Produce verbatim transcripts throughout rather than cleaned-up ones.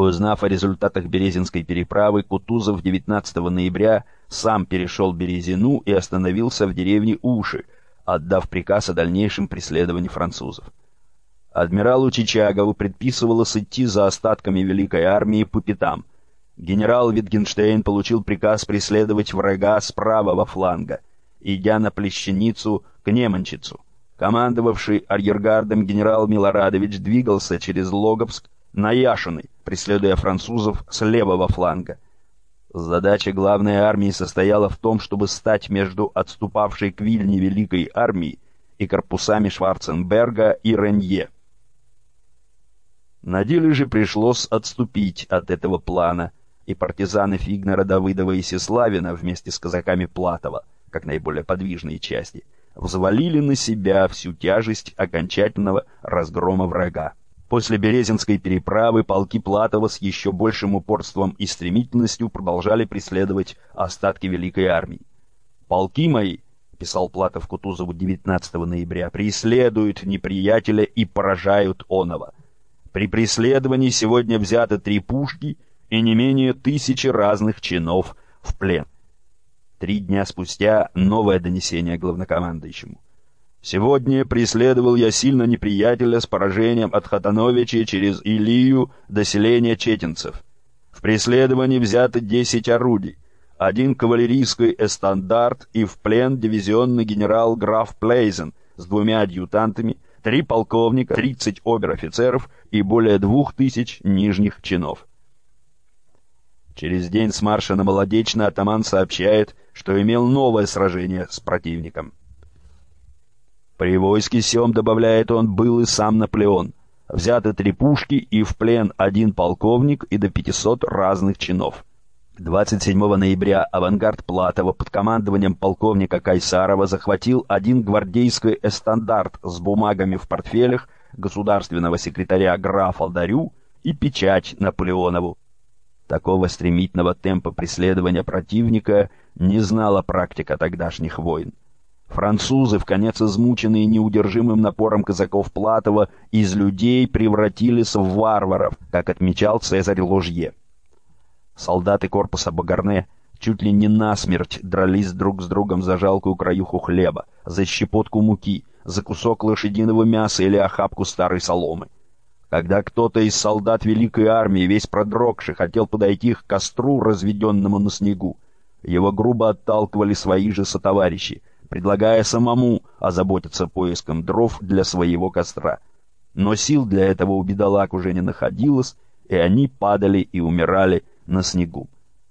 Узнав о результатах Березинской переправы, Кутузов девятнадцатого ноября сам перешел Березину и остановился в деревне Уши, отдав приказ о дальнейшем преследовании французов. Адмиралу Чичагову предписывалось идти за остатками Великой армии по пятам. Генерал Витгенштейн получил приказ преследовать врага с правого фланга, идя на Плещеницу к Неманчицу. Командовавший арьергардом генерал Милорадович двигался через Логовск на Яшины, преследуя французов с левого фланга. Задача главной армии состояла в том, чтобы стать между отступавшей к Вильне Великой армией и корпусами Шварценберга и Ренье. На деле же пришлось отступить от этого плана, и партизаны Фигнера, Давыдова и Сеславина вместе с казаками Платова, как наиболее подвижные части, взвалили на себя всю тяжесть окончательного разгрома врага. После Березинской переправы полки Платова с еще большим упорством и стремительностью продолжали преследовать остатки Великой армии. «Полки мои», — писал Платов Кутузову девятнадцатого ноября, — «преследуют неприятеля и поражают оного. При преследовании сегодня взято три пушки и не менее тысячи разных чинов в плен». Три дня спустя новое донесение главнокомандующему. «Сегодня преследовал я сильно неприятеля с поражением от Хатановича через Илию до селения Четинцев. В преследовании взято десять орудий, один кавалерийский эстандарт и в плен дивизионный генерал граф Плейзен с двумя адъютантами, три полковника, тридцать обер-офицеров и более двух тысяч нижних чинов». Через день с марша на Молодечно атаман сообщает, что имел новое сражение с противником. «При войске сём, — добавляет он, — был и сам Наполеон. Взяты три пушки и в плен один полковник и до пятисот разных чинов». двадцать седьмого ноября авангард Платова под командованием полковника Кайсарова захватил один гвардейский эстандарт с бумагами в портфелях государственного секретаря графа Дарю и печать Наполеонову. Такого стремительного темпа преследования противника не знала практика тогдашних войн. Французы, вконец измученные неудержимым напором казаков Платова, из людей превратились в варваров, как отмечал Цезарь Ложье. Солдаты корпуса Багарне чуть ли не насмерть дрались друг с другом за жалкую краюху хлеба, за щепотку муки, за кусок лошадиного мяса или охапку старой соломы. Когда кто-то из солдат Великой армии, весь продрогший, хотел подойти к костру, разведенному на снегу, его грубо отталкивали свои же сотоварищи, предлагая самому озаботиться поиском дров для своего костра. Но сил для этого у бедолаг уже не находилось, и они падали и умирали на снегу.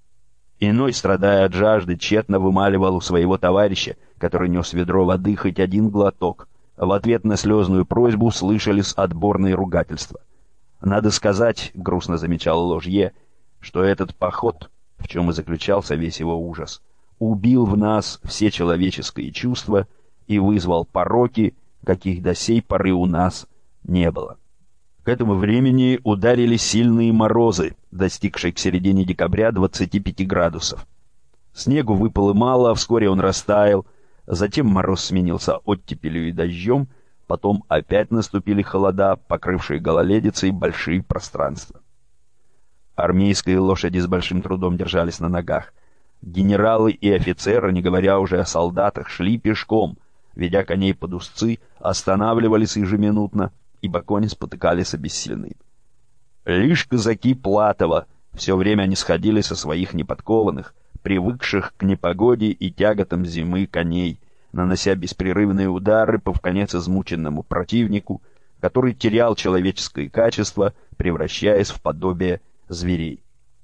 Иной, страдая от жажды, тщетно вымаливал у своего товарища, который нес ведро воды, хоть один глоток. В ответ на слезную просьбу слышались отборные ругательства. «Надо сказать, — грустно замечал Ложье, — что этот поход, в чем и заключался весь его ужас, убил в нас все человеческие чувства и вызвал пороки, каких до сей поры у нас не было». К этому времени ударили сильные морозы, достигшие к середине декабря двадцати пяти градусов. Снегу выпало мало, вскоре он растаял, затем мороз сменился оттепелью и дождем, потом опять наступили холода, покрывшие гололедицей большие пространства. Армейские лошади с большим трудом держались на ногах. Генералы и офицеры, не говоря уже о солдатах, шли пешком, ведя коней под узцы, останавливались ежеминутно, ибо кони спотыкались обессиленные. Лишь казаки Платова все время не сходили со своих неподкованных, привыкших к непогоде и тяготам зимы коней, нанося беспрерывные удары по вконец измученному противнику, который терял человеческое качество, превращаясь в подобие зверей.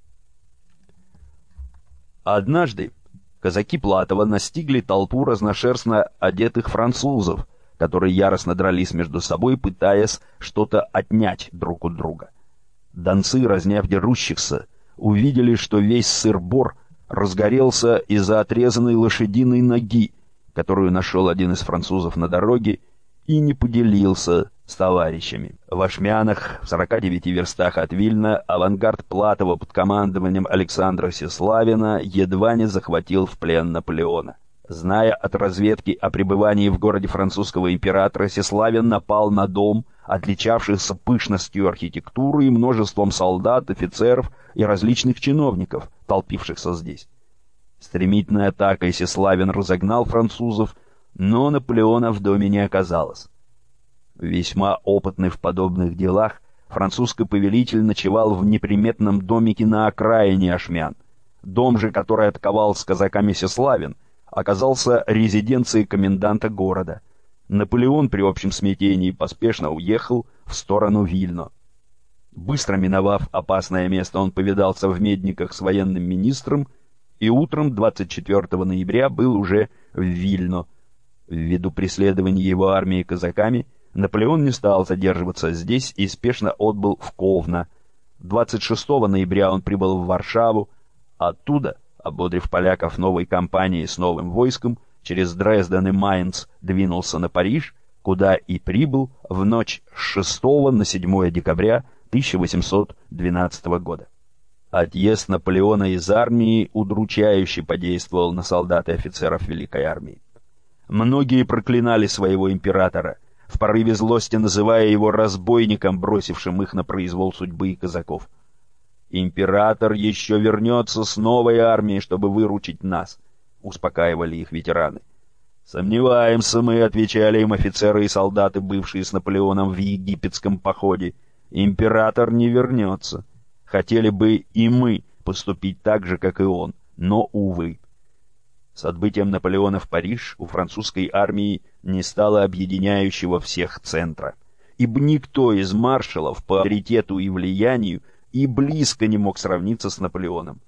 Однажды казаки Платова настигли толпу разношерстно одетых французов, которые яростно дрались между собой, пытаясь что-то отнять друг у друга. Донцы, разняв дерущихся, увидели, что весь сыр-бор разгорелся из-за отрезанной лошадиной ноги, которую нашел один из французов на дороге, и не поделился с товарищами. В Ашмянах, в сорока девяти верстах от Вильна, авангард Платова под командованием Александра Сеславина едва не захватил в плен Наполеона. Зная от разведки о пребывании в городе французского императора, Сеславин напал на дом, отличавшийся пышностью архитектуры и множеством солдат, офицеров и различных чиновников, толпившихся здесь. Стремительной атакой Сеславин разогнал французов, но Наполеона в доме не оказалось. Весьма опытный в подобных делах, французский повелитель ночевал в неприметном домике на окраине Ашмян. Дом же, который атаковал с казаками Сеславин, оказался резиденцией коменданта города. Наполеон при общем смятении поспешно уехал в сторону Вильно. Быстро миновав опасное место, он повидался в Медниках с военным министром и утром двадцать четвёртого ноября был уже в Вильно. Ввиду преследования его армией казаками, Наполеон не стал задерживаться здесь и спешно отбыл в Ковно. двадцать шестого ноября он прибыл в Варшаву. Оттуда, ободрив поляков новой кампанией с новым войском, через Дрезден и Майнц двинулся на Париж, куда и прибыл в ночь с шестого на седьмое декабря тысяча восемьсот двенадцатого года. Отъезд Наполеона из армии удручающе подействовал на солдат и офицеров Великой армии. Многие проклинали своего императора, в порыве злости называя его разбойником, бросившим их на произвол судьбы и казаков. «Император еще вернется с новой армией, чтобы выручить нас», — успокаивали их ветераны. «Сомневаемся мы», — отвечали им офицеры и солдаты, бывшие с Наполеоном в египетском походе. «Император не вернется. Хотели бы и мы поступить так же, как и он, но, увы». С отбытием Наполеона в Париж у французской армии не стало объединяющего всех центра, ибо никто из маршалов по авторитету и влиянию и близко не мог сравниться с Наполеоном.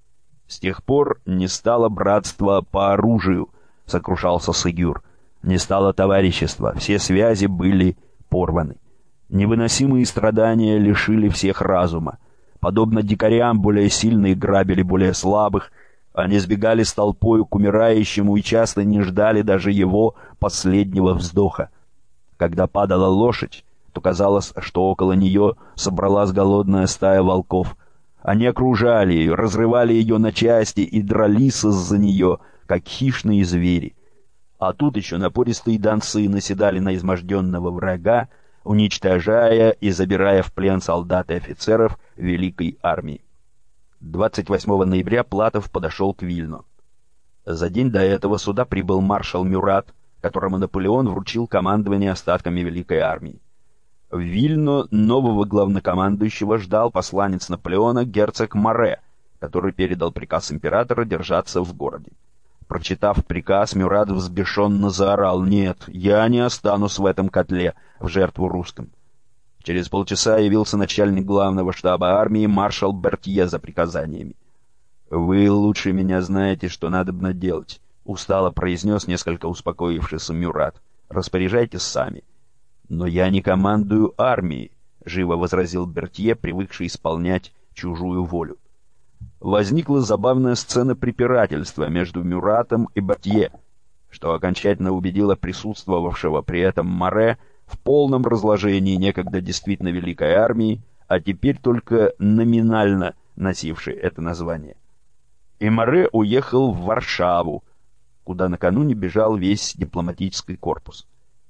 С тех пор не стало братства по оружию, сокрушался Сегюр, не стало товарищества, все связи были порваны. Невыносимые страдания лишили всех разума. Подобно дикарям, более сильные грабили более слабых, они сбегали с толпою к умирающему и часто не ждали даже его последнего вздоха. Когда падала лошадь, то казалось, что около нее собралась голодная стая волков. Они окружали ее, разрывали ее на части и дрались из-за нее, как хищные звери. А тут еще напористые донцы наседали на изможденного врага, уничтожая и забирая в плен солдат и офицеров Великой армии. двадцать восьмого ноября Платов подошел к Вильно. За день до этого сюда прибыл маршал Мюрат, которому Наполеон вручил командование остатками Великой армии. В Вильно нового главнокомандующего ждал посланец Наполеона герцог Море, который передал приказ императора держаться в городе. Прочитав приказ, Мюрат взбешенно заорал: «Нет, я не останусь в этом котле, в жертву русским». Через полчаса явился начальник главного штаба армии маршал Бертье за приказаниями. «Вы лучше меня знаете, что надобно делать», — устало произнес несколько успокоившийся Мюрат. «Распоряжайтесь сами». «Но я не командую армией», — живо возразил Бертье, привыкший исполнять чужую волю. Возникла забавная сцена препирательства между Мюратом и Бертье, что окончательно убедило присутствовавшего при этом Море в полном разложении некогда действительно великой армии, а теперь только номинально носившей это название. И Море уехал в Варшаву, куда накануне бежал весь дипломатический корпус.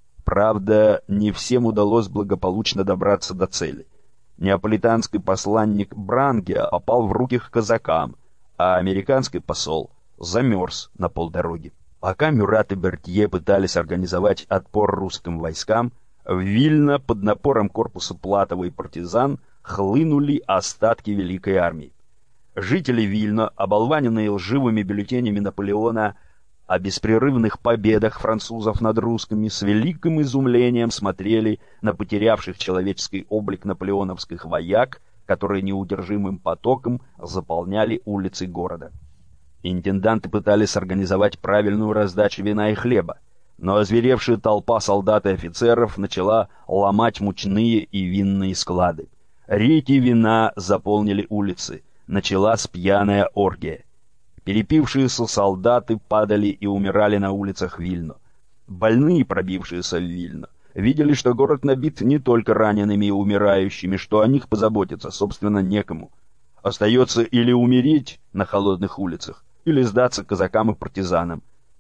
Правда, не всем удалось благополучно добраться до цели. Неаполитанский посланник Брангеа попал в руки к казакам, а американский посол замерз на полдороги. Пока Мюрат и Бертье пытались организовать отпор русским войскам, в Вильно под напором корпуса Платова и партизан хлынули остатки Великой армии. Жители Вильно, оболваненные лживыми бюллетенями Наполеона о беспрерывных победах французов над русскими, с великим изумлением смотрели на потерявших человеческий облик наполеоновских вояк, которые неудержимым потоком заполняли улицы города. Интенданты пытались организовать правильную раздачу вина и хлеба, но озверевшая толпа солдат и офицеров начала ломать мучные и винные склады. Реки вина заполнили улицы, началась пьяная оргия. Перепившиеся солдаты падали и умирали на улицах Вильно. Больные, пробившиеся в Вильно, видели, что город набит не только ранеными и умирающими, что о них позаботиться, собственно, некому. Остается или умереть на холодных улицах, или сдаться казакам и партизанам.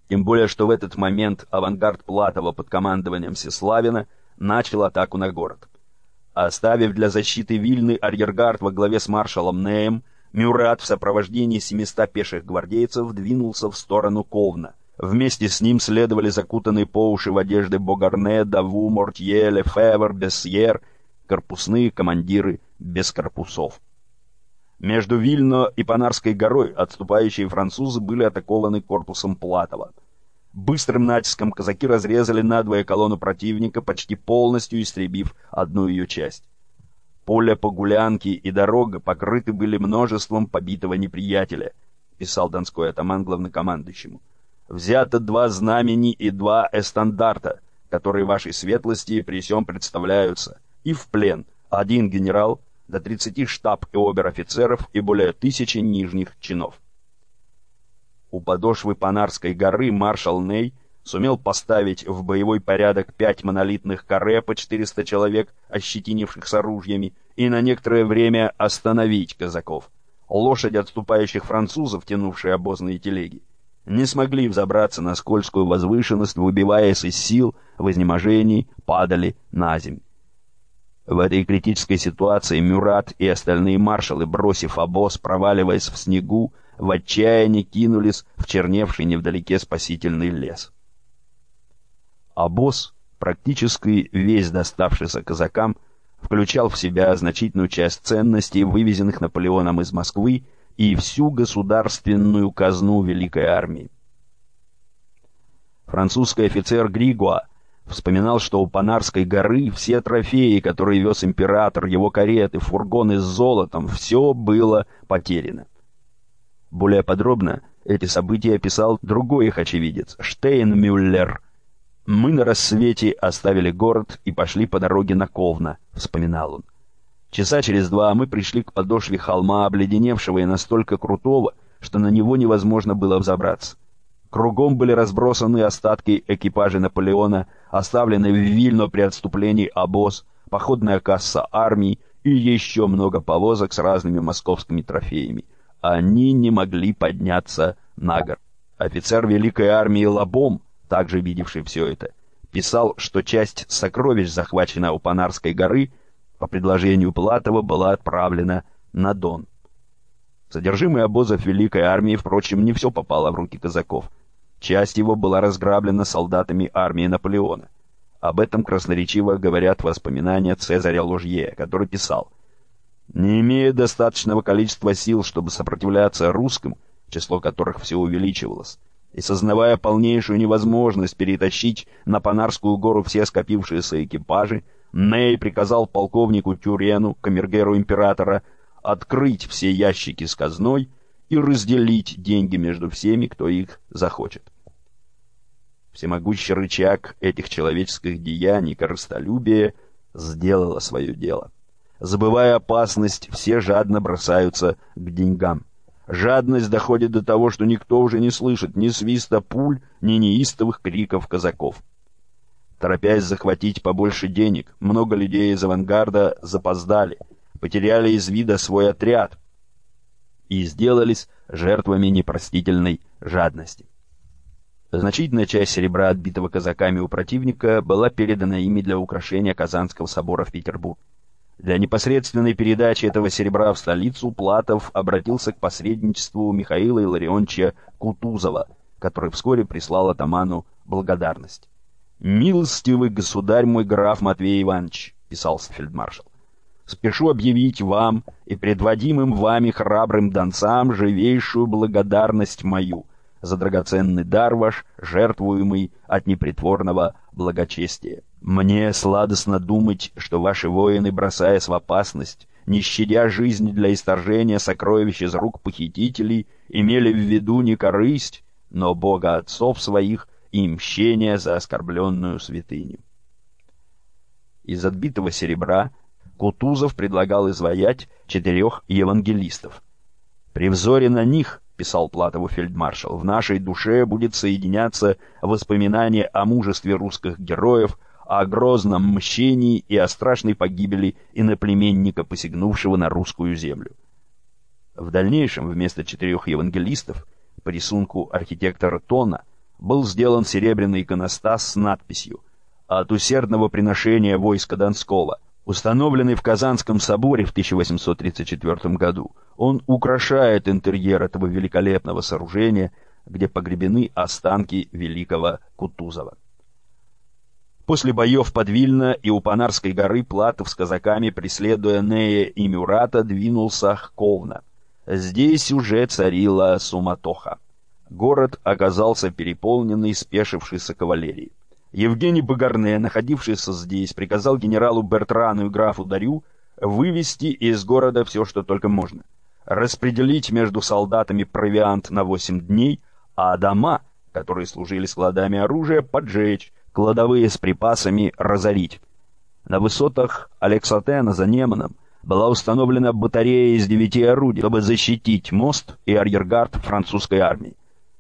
Тем более, что в этот момент авангард Платова под командованием Сеславина начал атаку на город. Оставив для защиты Вильны арьергард во главе с маршалом Неем, Мюрат в сопровождении семисот пеших гвардейцев двинулся в сторону Ковна. Вместе с ним следовали закутанные по уши в одежды Богарне, Даву, Мортье, Лефевр, Бессьер, корпусные командиры без корпусов. Между Вильно и Панарской горой отступающие французы были атакованы корпусом Платова. Быстрым натиском казаки разрезали надвое колонну противника, почти полностью истребив одну ее часть. Поле Погулянки и дорога покрыты были множеством побитого неприятеля, писал донской атаман главнокомандующему. Взято два знамени и два эстандарта, которые вашей светлости при сём представляются, и в плен один генерал, до тридцати штаб и обер-офицеров и более тысячи нижних чинов. У подошвы Панарской горы маршал Ней сумел поставить в боевой порядок пять монолитных каре по четыреста человек, ощетинивших с оружиями, и на некоторое время остановить казаков. Лошади отступающих французов, тянувшие обозные телеги, не смогли взобраться на скользкую возвышенность, выбиваясь из сил, в изнеможении падали на землю. В этой критической ситуации Мюрат и остальные маршалы, бросив обоз, проваливаясь в снегу, в отчаянии кинулись в черневший невдалеке спасительный лес. Обоз, практически весь доставшийся казакам, включал в себя значительную часть ценностей, вывезенных Наполеоном из Москвы, и всю государственную казну Великой армии. Французский офицер Григуа вспоминал, что у Панарской горы все трофеи, которые вез император, его кареты, фургоны с золотом, все было потеряно. Более подробно эти события описал другой их очевидец, Штейнмюллер. «Мы на рассвете оставили город и пошли по дороге на Ковна», — вспоминал он. «Часа через два мы пришли к подошве холма, обледеневшего и настолько крутого, что на него невозможно было взобраться. Кругом были разбросаны остатки экипажа Наполеона, оставленный в Вильно при отступлении обоз, походная касса армии и еще много повозок с разными московскими трофеями. Они не могли подняться на гору». Офицер Великой армии Лобом, также видевший все это, писал, что часть сокровищ, захваченная у Панарской горы, по предложению Платова была отправлена на Дон. Содержимое обозов Великой армии, впрочем, не все попало в руки казаков. Часть его была разграблена солдатами армии Наполеона. Об этом красноречиво говорят воспоминания Цезаря Ложье, который писал: «Не имея достаточного количества сил, чтобы сопротивляться русским, число которых все увеличивалось, и сознавая полнейшую невозможность перетащить на Панарскую гору все скопившиеся экипажи, Ней приказал полковнику Тюрену, камергеру императора, открыть все ящики с казной и разделить деньги между всеми, кто их захочет». Всемогущий рычаг этих человеческих деяний, корыстолюбие, сделало свое дело. Забывая опасность, все жадно бросаются к деньгам. Жадность доходит до того, что никто уже не слышит ни свиста пуль, ни неистовых криков казаков. Торопясь захватить побольше денег, много людей из авангарда запоздали, потеряли из вида свой отряд и сделались жертвами непростительной жадности. Значительная часть серебра, отбитого казаками у противника, была передана ими для украшения Казанского собора в Петербург. Для непосредственной передачи этого серебра в столицу Платов обратился к посредничеству Михаила Илларионовича Кутузова, который вскоре прислал атаману благодарность. «Милостивый государь мой граф Матвей Иванович», — писал фельдмаршал, — «спешу объявить вам и предводимым вами храбрым донцам живейшую благодарность мою за драгоценный дар ваш, жертвуемый от непритворного благочестия. Мне сладостно думать, что ваши воины, бросаясь в опасность, не щадя жизнь для исторжения сокровищ из рук похитителей, имели в виду не корысть, но Бога отцов своих и мщение за оскорбленную святыню». Из отбитого серебра Кутузов предлагал изваять четырех евангелистов. «При взоре на них, — писал Платову фельдмаршал, — в нашей душе будет соединяться воспоминание о мужестве русских героев, о грозном мщении и о страшной погибели иноплеменника, посягнувшего на русскую землю». В дальнейшем вместо четырех евангелистов по рисунку архитектора Тона был сделан серебряный иконостас с надписью «От усердного приношения войска Донского». Установленный в Казанском соборе в тысяча восемьсот тридцать четвёртом году, он украшает интерьер этого великолепного сооружения, где погребены останки великого Кутузова. После боев под Вильно и у Панарской горы Платов с казаками, преследуя Нея и Мюрата, двинулся к Ковна. Здесь уже царила суматоха. Город оказался переполненный спешившейся кавалерией. Евгений Багарне, находившийся здесь, приказал генералу Бертрану и графу Дарю вывести из города все, что только можно, распределить между солдатами провиант на восемь дней, а дома, которые служили складами оружия, поджечь, кладовые с припасами разорить. На высотах Алексатена за Неманом была установлена батарея из девяти орудий, чтобы защитить мост и арьергард французской армии.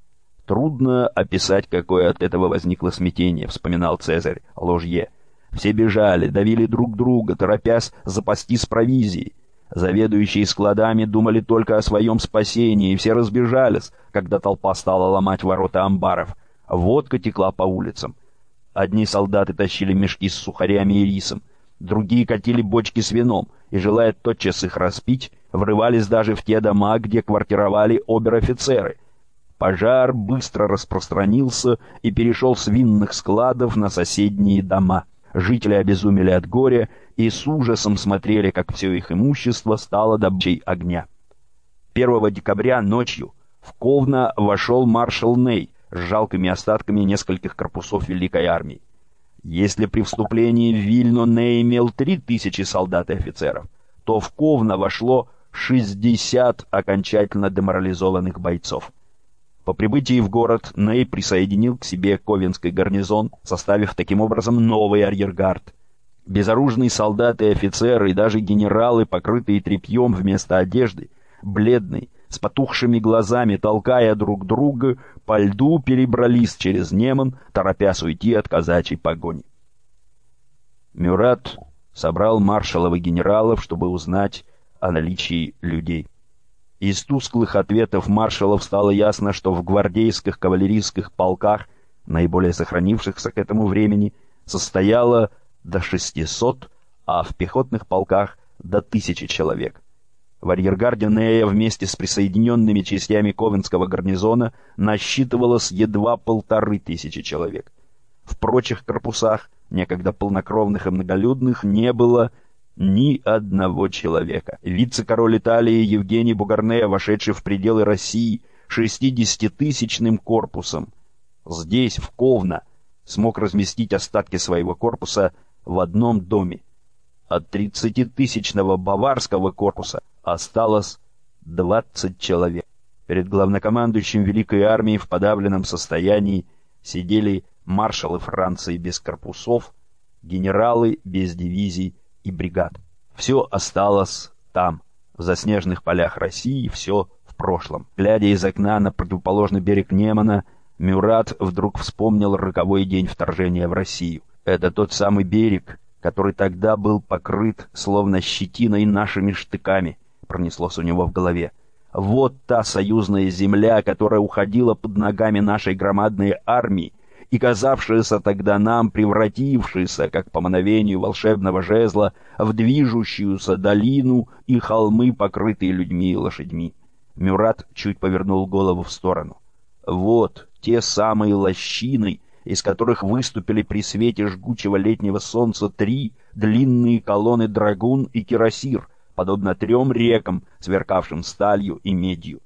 «Трудно описать, какое от этого возникло смятение», — вспоминал Цезарь Ложье. «Все бежали, давили друг друга, торопясь запастись провизией. Заведующие складами думали только о своем спасении, и все разбежались, когда толпа стала ломать ворота амбаров. Водка текла по улицам. Одни солдаты тащили мешки с сухарями и рисом, другие катили бочки с вином, и, желая тотчас их распить, врывались даже в те дома, где квартировали обер-офицеры. Пожар быстро распространился и перешел с винных складов на соседние дома. Жители обезумели от горя и с ужасом смотрели, как все их имущество стало добычей огня. первого декабря ночью в Ковно вошел маршал Ней с жалкими остатками нескольких корпусов Великой армии. Если при вступлении в Вильно Ней имел три тысячи солдат и офицеров, то в Ковно вошло шестьдесят окончательно деморализованных бойцов. По прибытии в город Ней присоединил к себе ковенский гарнизон, составив таким образом новый арьергард. Безоружные солдаты и офицеры, и даже генералы, покрытые тряпьем вместо одежды, бледные, с потухшими глазами, толкая друг друга, по льду перебрались через Неман, торопясь уйти от казачьей погони. Мюрат собрал маршалов и генералов, чтобы узнать о наличии людей. Из тусклых ответов маршалов стало ясно, что в гвардейских кавалерийских полках, наиболее сохранившихся к этому времени, состояло до шестисот, а в пехотных полках до тысячи человек. В арьергарде Нея вместе с присоединенными частями ковенского гарнизона насчитывалось едва полторы тысячи человек. В прочих корпусах, некогда полнокровных и многолюдных, не было ни одного человека. Вице-король Италии Евгений Бугарне, вошедший в пределы России шестидесятитысячным корпусом, здесь, в Ковно, смог разместить остатки своего корпуса в одном доме. От тридцатитысячного баварского корпуса осталось двадцать человек. Перед главнокомандующим Великой армией в подавленном состоянии сидели маршалы Франции без корпусов, генералы без дивизий и бригад. Все осталось там, в заснеженных полях России, все в прошлом. Глядя из окна на противоположный берег Немана, Мюрат вдруг вспомнил роковой день вторжения в Россию. Это тот самый берег, который тогда был покрыт словно щетиной нашими штыками, пронеслось у него в голове. Вот та союзная земля, которая уходила под ногами нашей громадной армии, и казавшаяся тогда нам, превратившаяся, как по мановению волшебного жезла, в движущуюся долину и холмы, покрытые людьми и лошадьми. Мюрат чуть повернул голову в сторону. Вот те самые лощины, из которых выступили при свете жгучего летнего солнца три длинные колонны драгун и кирасир, подобно трем рекам, сверкавшим сталью и медью.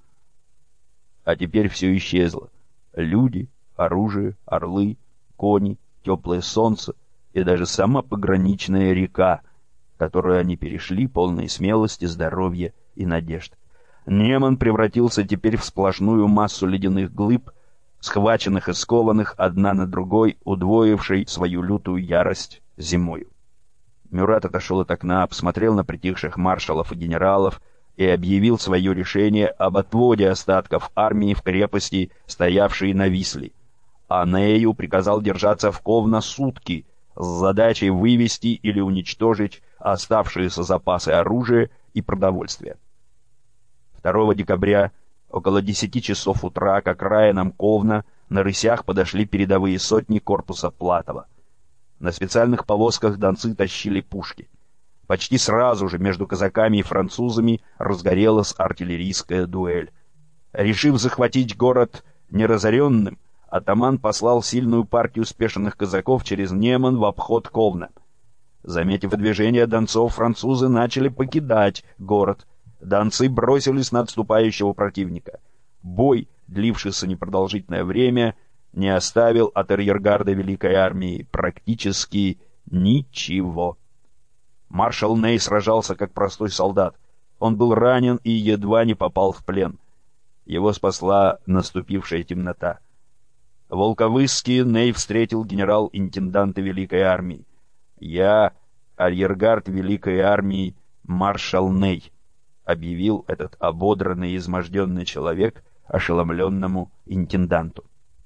А теперь все исчезло. Люди, оружие, орлы, кони, теплое солнце и даже сама пограничная река, которую они перешли, полной смелости, здоровья и надежд. Неман превратился теперь в сплошную массу ледяных глыб, схваченных и скованных одна на другой, удвоившей свою лютую ярость зимою. Мюрат отошел от окна, посмотрел на притихших маршалов и генералов и объявил свое решение об отводе остатков армии в крепости, стоявшей на Висле. А Нею приказал держаться в Ковно сутки с задачей вывести или уничтожить оставшиеся запасы оружия и продовольствия. второго декабря около десяти часов утра к окраинам Ковна на рысях подошли передовые сотни корпуса Платова. На специальных повозках донцы тащили пушки. Почти сразу же между казаками и французами разгорелась артиллерийская дуэль. Решив захватить город неразоренным, атаман послал сильную партию спешенных казаков через Неман в обход Ковна. Заметив движение донцов, французы начали покидать город. Донцы бросились на отступающего противника. Бой, длившийся непродолжительное время, не оставил от арьергарда Великой армии практически ничего. Маршал Ней сражался как простой солдат. Он был ранен и едва не попал в плен. Его спасла наступившая темнота. В Волковыске Ней встретил генерал-интенданта Великой армии. «Я арьергард Великой армии маршал Ней», — объявил этот ободранный и изможденный человек ошеломленному интенданту.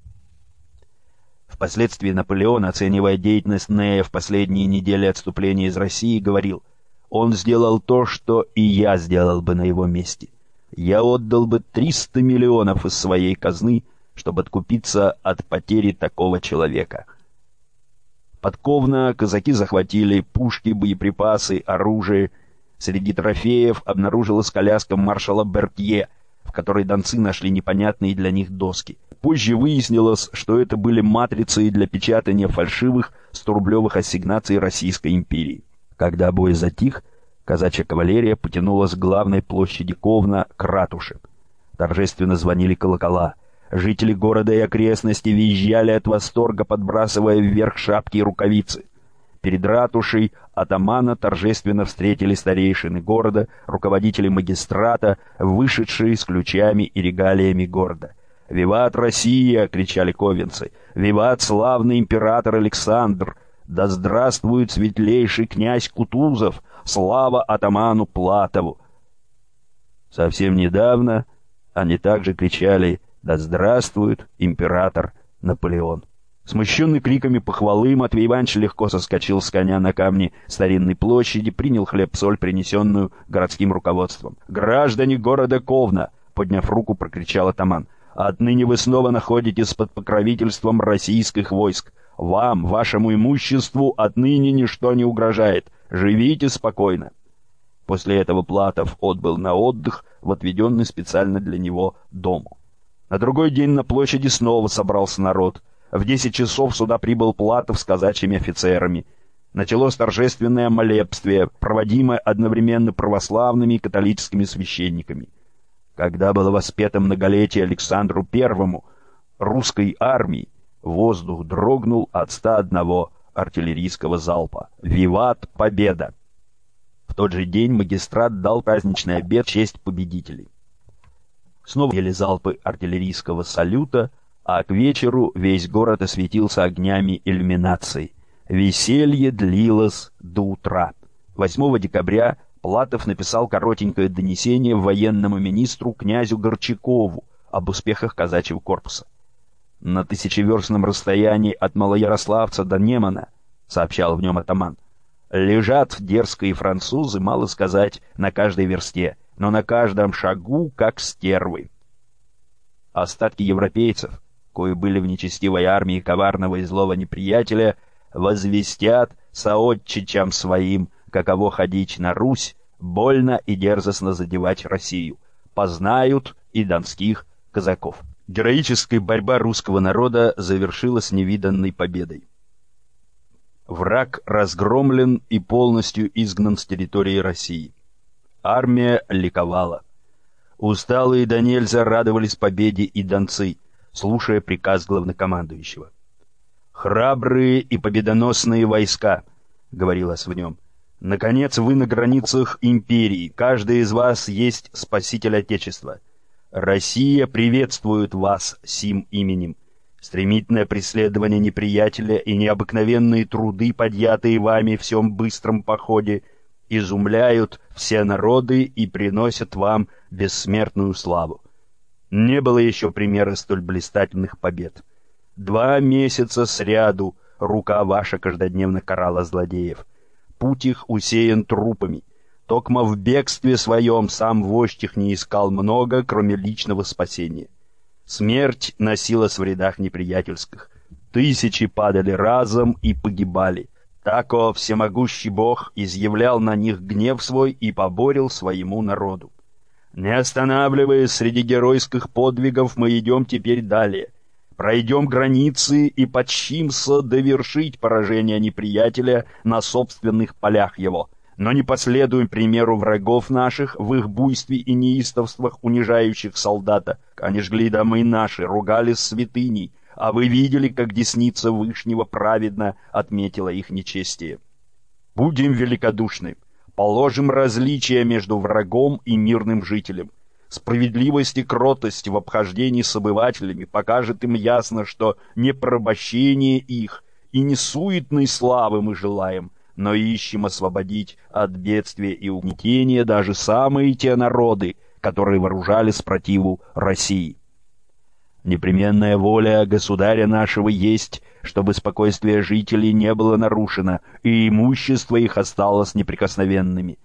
Впоследствии Наполеон, оценивая деятельность Нея в последние недели отступления из России, говорил: «Он сделал то, что и я сделал бы на его месте. Я отдал бы триста миллионов из своей казны, чтобы откупиться от потери такого человека». Под Ковно казаки захватили пушки, боеприпасы, оружие. Среди трофеев обнаружилась коляска маршала Бертье, в которой донцы нашли непонятные для них доски. Позже выяснилось, что это были матрицы для печатания фальшивых сторублевых ассигнаций Российской империи. Когда бой затих, казачья кавалерия потянулась к главной площади Ковна, к ратуше. Торжественно звонили колокола. Жители города и окрестности визжали от восторга, подбрасывая вверх шапки и рукавицы. Перед ратушей атамана торжественно встретили старейшины города, руководители магистрата, вышедшие с ключами и регалиями города. «Виват Россия!» — кричали ковенцы. «Виват славный император Александр! Да здравствует светлейший князь Кутузов! Слава атаману Платову!» Совсем недавно они также кричали: «Да здравствует император Наполеон!» Смущенный криками похвалы, Матвей Иванович легко соскочил с коня на камни старинной площади, принял хлеб-соль, принесенную городским руководством. «Граждане города Ковна!» — подняв руку, прокричал атаман. «Отныне вы снова находитесь под покровительством российских войск. Вам, вашему имуществу отныне ничто не угрожает. Живите спокойно». После этого Платов отбыл на отдых в отведенный специально для него дом. На другой день на площади снова собрался народ. В десять часов сюда прибыл Платов с казачьими офицерами. Началось торжественное молебствие, проводимое одновременно православными и католическими священниками. Когда было воспето многолетие Александру Первому русской армии, воздух дрогнул от ста одного артиллерийского залпа. «Виват Победа!» В тот же день магистрат дал праздничный обед в честь победителей. Снова ели залпы артиллерийского салюта, а к вечеру весь город осветился огнями иллюминаций. Веселье длилось до утра. восьмого декабря Платов написал коротенькое донесение военному министру князю Горчакову об успехах казачьего корпуса. «На тысячеверстном расстоянии от Малоярославца до Немана, — сообщал в нем атаман, — лежат дерзкие французы, мало сказать, на каждой версте, но на каждом шагу, как стервы. Остатки европейцев, кои были в нечестивой армии коварного и злого неприятеля, возвестят соотчичам своим, каково ходить на Русь, больно и дерзостно задевать Россию, познают и донских казаков». Героическая борьба русского народа завершилась невиданной победой. Враг разгромлен и полностью изгнан с территории России. Армия ликовала. Усталые до нельзя радовались победе и донцы, слушая приказ главнокомандующего. «Храбрые и победоносные войска», — говорилось в нем, — «наконец вы на границах империи, каждый из вас есть спаситель Отечества. Россия приветствует вас сим именем. Стремительное преследование неприятеля и необыкновенные труды, подъятые вами в всем быстром походе, изумляют все народы и приносят вам бессмертную славу. Не было еще примера столь блистательных побед. Два месяца сряду рука ваша каждодневно карала злодеев. Путь их усеян трупами. Токмо в бегстве своем сам вождь их не искал много, кроме личного спасения. Смерть носилась в рядах неприятельских. Тысячи падали разом и погибали. Тако всемогущий Бог изъявлял на них гнев свой и поборил своему народу. Не останавливаясь среди геройских подвигов, мы идем теперь далее. Пройдем границы и почтимся довершить поражение неприятеля на собственных полях его. Но не последуем примеру врагов наших в их буйстве и неистовствах, унижающих солдата. Они жгли домы наши, ругались святыней, а вы видели, как десница Вышнего праведно отметила их нечестие. Будем великодушны, положим различия между врагом и мирным жителем. Справедливость и кротость в обхождении с обывателями покажет им ясно, что не порабощение их и не суетной славы мы желаем, но ищем освободить от бедствия и угнетения даже самые те народы, которые вооружались противу России. Непременная воля государя нашего есть, чтобы спокойствие жителей не было нарушено, и имущество их осталось неприкосновенными.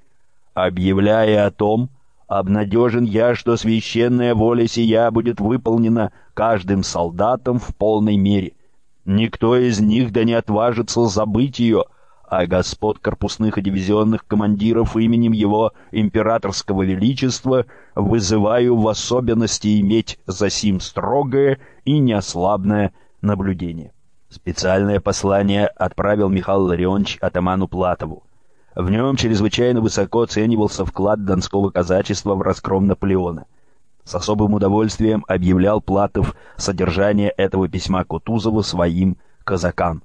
Объявляя о том, обнадежен я, что священная воля сия будет выполнена каждым солдатом в полной мере. Никто из них да не отважится забыть ее, а господ корпусных и дивизионных командиров именем его императорского величества вызываю в особенности иметь за сим строгое и неослабное наблюдение. Специальное послание отправил Михаил Ларионович атаману Платову. В нем чрезвычайно высоко оценивался вклад донского казачества в разгром Наполеона. С особым удовольствием объявлял Платов содержание этого письма Кутузова своим казакам.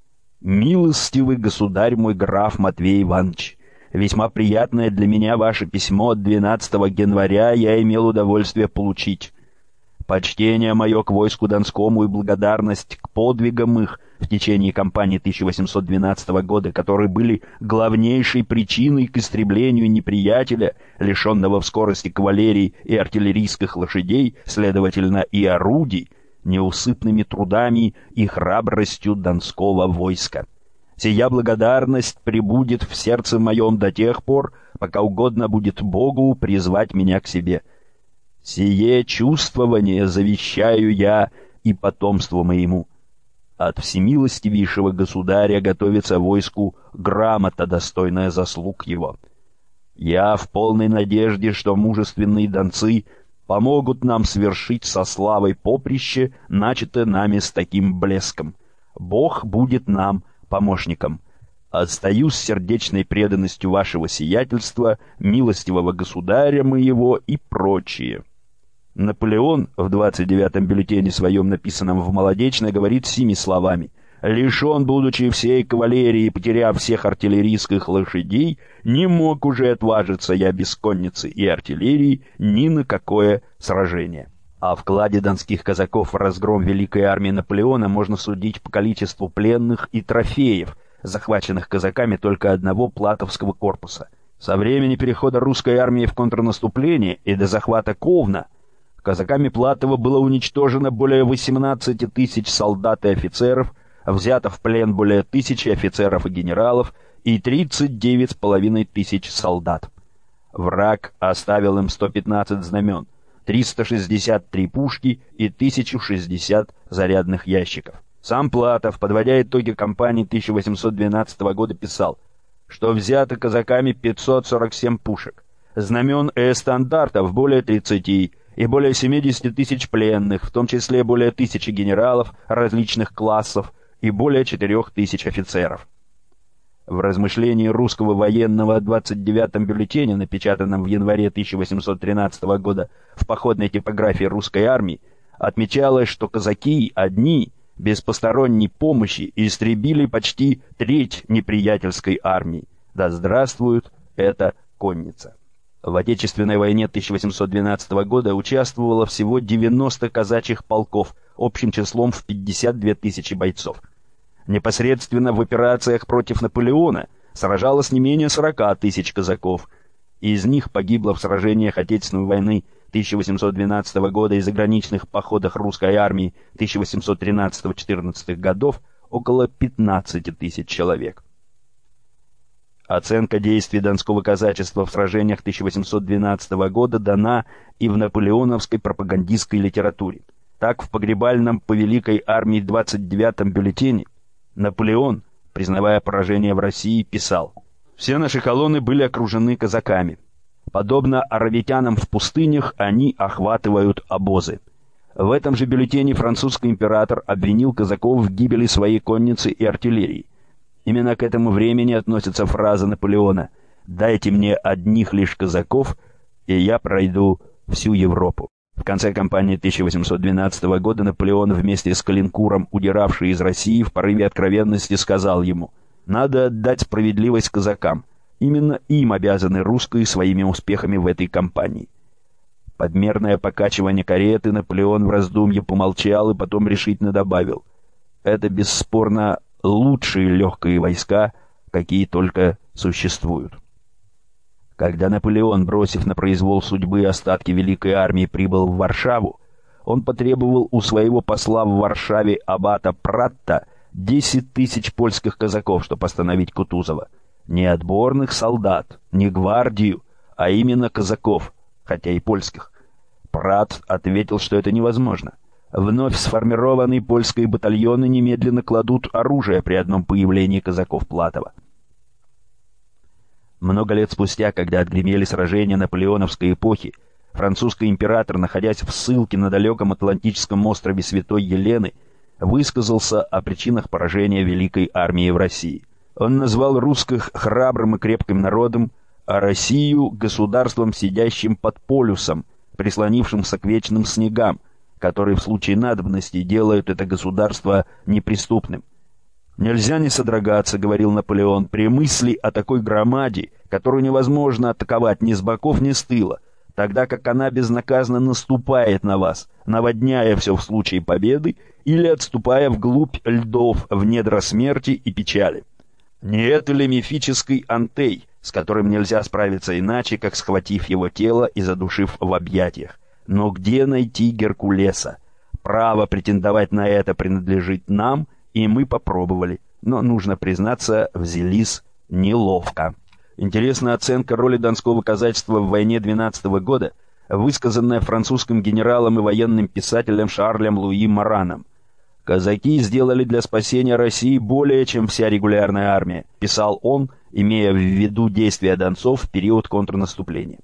«Милостивый государь мой граф Матвей Иванович, весьма приятное для меня ваше письмо от двенадцатого января я имел удовольствие получить. Почтение мое к войску Донскому и благодарность к подвигам их в течение кампании тысяча восемьсот двенадцатого года, которые были главнейшей причиной к истреблению неприятеля, лишенного в скорости кавалерии и артиллерийских лошадей, следовательно, и орудий, неусыпными трудами и храбростью донского войска. Сия благодарность пребудет в сердце моем до тех пор, пока угодно будет Богу призвать меня к себе. Сие чувствование завещаю я и потомству моему. От всемилостивейшего государя готовится войску грамота, достойная заслуг его. Я в полной надежде, что мужественные донцы помогут нам свершить со славой поприще, начатое нами с таким блеском. Бог будет нам помощником. Остаюсь с сердечной преданностью вашего сиятельства, милостивого государя моего и прочее». Наполеон в двадцать девятом бюллетене своем, написанном в Молодечной, говорит сими словами: «Лишен, будучи всей кавалерии, потеряв всех артиллерийских лошадей, не мог уже отважиться я без конницы и артиллерии ни на какое сражение». О вкладе донских казаков в разгром великой армии Наполеона можно судить по количеству пленных и трофеев, захваченных казаками только одного платовского корпуса. Со времени перехода русской армии в контрнаступление и до захвата Ковна казаками Платова было уничтожено более восемнадцати тысяч солдат и офицеров, взято в плен более тысячи офицеров и генералов и тридцать девять с половиной тысяч солдат. Враг оставил им сто пятнадцать знамен, триста шестьдесят три пушки и тысячу шестьдесят зарядных ящиков. Сам Платов, подводя итоги кампании тысяча восемьсот двенадцатого года, писал, что взято казаками пятьсот сорок семь пушек, знамен и эстандартов более тридцати, и более семидесяти тысяч пленных, в том числе более тысячи генералов различных классов и более четырех тысяч офицеров. В размышлении русского военного двадцать девятом бюллетене, напечатанном в январе тысяча восемьсот тринадцатого года в походной типографии русской армии, отмечалось, что казаки одни, без посторонней помощи, истребили почти треть неприятельской армии. Да здравствует эта конница! В Отечественной войне тысяча восемьсот двенадцатого года участвовало всего девяносто казачьих полков, общим числом в пятьдесят две тысячи бойцов. Непосредственно в операциях против Наполеона сражалось не менее сорока тысяч казаков. Из них погибло в сражениях Отечественной войны тысяча восемьсот двенадцатого года и заграничных походах русской армии тысяча восемьсот тринадцатого-четырнадцатых годов около пятнадцати тысяч человек. Оценка действий донского казачества в сражениях тысяча восемьсот двенадцатого года дана и в наполеоновской пропагандистской литературе. Так в погребальном по Великой армии двадцать девятом бюллетене Наполеон, признавая поражение в России, писал: «Все наши колонны были окружены казаками. Подобно аравитянам в пустынях, они охватывают обозы». В этом же бюллетене французский император обвинил казаков в гибели своей конницы и артиллерии. Именно к этому времени относится фраза Наполеона: «Дайте мне одних лишь казаков, и я пройду всю Европу». В конце кампании тысяча восемьсот двенадцатого года Наполеон вместе с Калинкуром, удиравший из России, в порыве откровенности сказал ему: «Надо отдать справедливость казакам. Именно им обязаны русские своими успехами в этой кампании». Подмерное покачивание кареты Наполеон в раздумье помолчал и потом решительно добавил: «Это бесспорно лучшие легкие войска, какие только существуют». Когда Наполеон, бросив на произвол судьбы остатки Великой армии, прибыл в Варшаву, он потребовал у своего посла в Варшаве аббата Пратта десять тысяч польских казаков, чтобы остановить Кутузова. Не отборных солдат, не гвардию, а именно казаков, хотя и польских. Пратт ответил, что это невозможно. Вновь сформированные польские батальоны немедленно кладут оружие при одном появлении казаков Платова. Много лет спустя, когда отгремели сражения наполеоновской эпохи, французский император, находясь в ссылке на далеком Атлантическом острове Святой Елены, высказался о причинах поражения Великой армии в России. Он назвал русских храбрым и крепким народом, а Россию — государством, сидящим под полюсом, прислонившимся к вечным снегам, которые в случае надобности делают это государство неприступным. «Нельзя не содрогаться, — говорил Наполеон, — при мысли о такой громаде, которую невозможно атаковать ни с боков, ни с тыла, тогда как она безнаказанно наступает на вас, наводняя все в случае победы или отступая вглубь льдов, в недра смерти и печали. Не это ли мифический Антей, с которым нельзя справиться иначе, как схватив его тело и задушив в объятиях? Но где найти Геркулеса? Право претендовать на это принадлежит нам, и мы попробовали, но, нужно признаться, взялись неловко». Интересна оценка роли донского казачества в войне двенадцатого года, высказанная французским генералом и военным писателем Шарлем Луи Мораном. «Казаки сделали для спасения России более, чем вся регулярная армия», писал он, имея в виду действия донцов в период контрнаступления.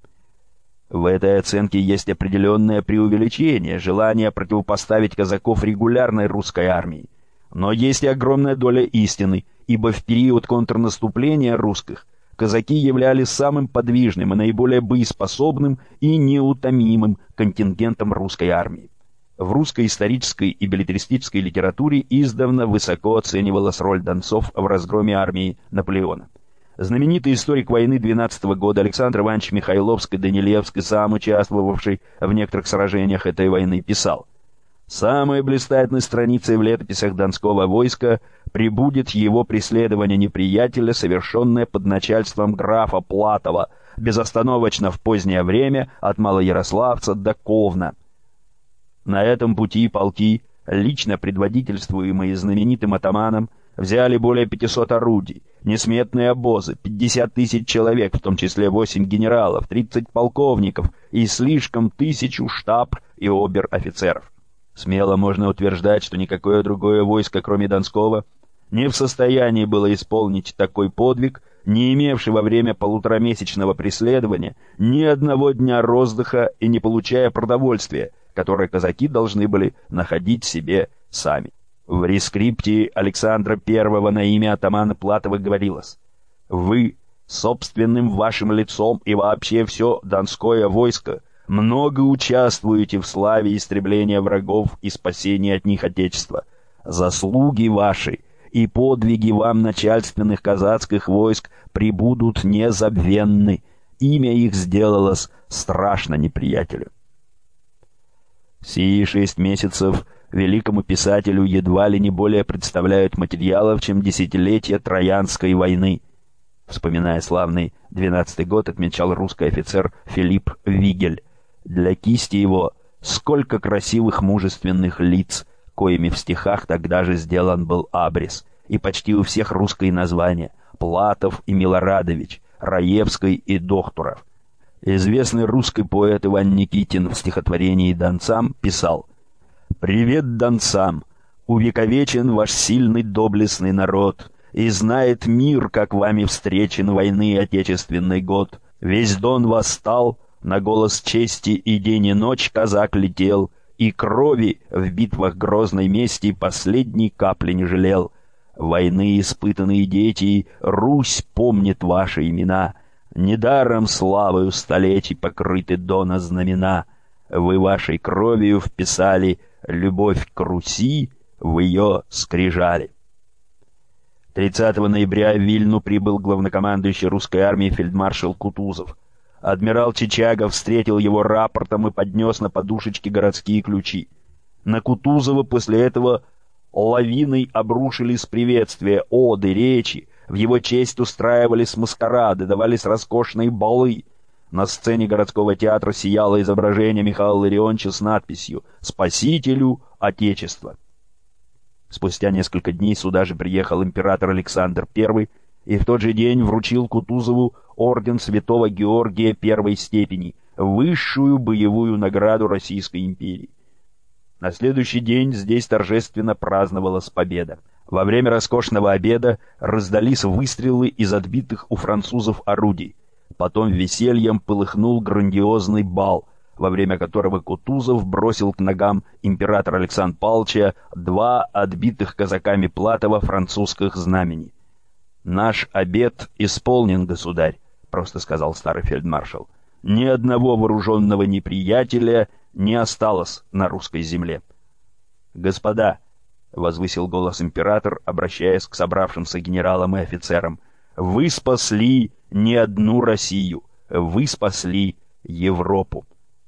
В этой оценке есть определенное преувеличение, желание противопоставить казаков регулярной русской армии. Но есть и огромная доля истины, ибо в период контрнаступления русских казаки являлись самым подвижным и наиболее боеспособным и неутомимым контингентом русской армии. В русской исторической и беллетристической литературе издавна высоко оценивалась роль донцов в разгроме армии Наполеона. Знаменитый историк войны двенадцатого года Александр Иванович Михайловский-Данилевский, сам участвовавший в некоторых сражениях этой войны, писал: «Самой блистательной страницей в летописях Донского войска прибудет его преследование неприятеля, совершенное под начальством графа Платова, безостановочно в позднее время от Малоярославца до Ковна. На этом пути полки, лично предводительствуемые знаменитым атаманом, взяли более пятисот орудий, несметные обозы, пятьдесят тысяч человек, в том числе восемь генералов, тридцать полковников и слишком тысячу штаб и обер-офицеров. Смело можно утверждать, что никакое другое войско, кроме Донского, не в состоянии было исполнить такой подвиг, не имевший во время полуторамесячного преследования ни одного дня роздыха и не получая продовольствия, которое казаки должны были находить себе сами». В рескрипте Александра Первого на имя атамана Платова говорилось: «Вы собственным вашим лицом и вообще все Донское войско много участвуете в славе истребления врагов и спасения от них Отечества. Заслуги ваши и подвиги вам начальственных казацких войск прибудут незабвенны. Имя их сделалось страшно неприятелю». Сии шесть месяцев великому писателю едва ли не более представляют материалов, чем десятилетия Троянской войны. Вспоминая славный двенадцатый год, отмечал русский офицер Филипп Вигель: «Для кисти его сколько красивых мужественных лиц, коими в стихах тогда же сделан был абрис, и почти у всех русские названия: Платов и Милорадович, Раевский и Дохтуров». Известный русский поэт Иван Никитин в стихотворении «Донцам» писал: Привет донцам! Увековечен ваш сильный доблестный народ, и знает мир, как вами встречен войны отечественный год. Весь Дон восстал, на голос чести и день и ночь казак летел, и крови в битвах грозной мести последней капли не жалел. Войны испытанные дети, Русь помнит ваши имена. Недаром славою столетий покрыты Дона знамена. Вы вашей кровью вписали любовь к Руси в ее скрижали. тридцатого ноября в Вильну прибыл главнокомандующий русской армией фельдмаршал Кутузов. Адмирал Чичагов встретил его рапортом и поднес на подушечке городские ключи. На Кутузова после этого лавиной обрушились приветствия, оды, речи. В его честь устраивались маскарады, давались роскошные балы. На сцене городского театра сияло изображение Михаила Ларионовича с надписью «Спасителю Отечества». Спустя несколько дней сюда же приехал император Александр Первый и в тот же день вручил Кутузову орден Святого Георгия первой степени, высшую боевую награду Российской империи. На следующий день здесь торжественно праздновалась победа. Во время роскошного обеда раздались выстрелы из отбитых у французов орудий. Потом весельем полыхнул грандиозный бал, во время которого Кутузов бросил к ногам императора Александра Павловича два отбитых казаками Платова французских знамени. «Наш обет исполнен, государь», — просто сказал старый фельдмаршал. «Ни одного вооруженного неприятеля не осталось на русской земле». «Господа», — возвысил голос император, обращаясь к собравшимся генералам и офицерам, — «вы спасли не одну Россию, вы спасли Европу».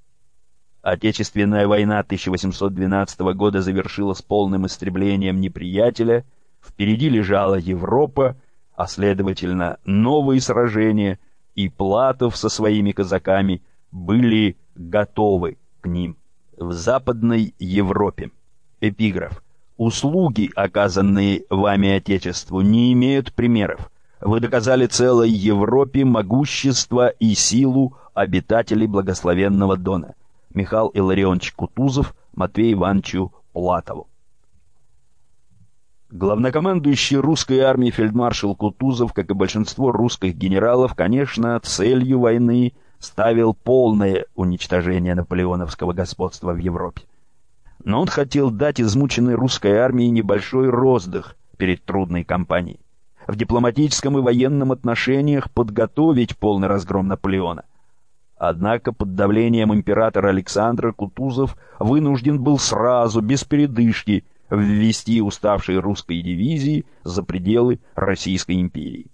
Отечественная война тысяча восемьсот двенадцатого года завершилась полным истреблением неприятеля, впереди лежала Европа, а следовательно новые сражения, и Платов со своими казаками были готовы к ним. В Западной Европе. Эпиграф. Услуги, оказанные вами Отечеству, не имеют примеров. Вы доказали целой Европе могущество и силу обитателей благословенного Дона. Михаил Илларионович Кутузов Матвею Ивановичу Платову. Главнокомандующий русской армией фельдмаршал Кутузов, как и большинство русских генералов, конечно, целью войны ставил полное уничтожение наполеоновского господства в Европе. Но он хотел дать измученной русской армии небольшой роздых перед трудной кампанией. В дипломатическом и военном отношениях подготовить полный разгром Наполеона. Однако под давлением императора Александра Кутузов вынужден был сразу, без передышки, ввести уставшие русские дивизии за пределы Российской империи.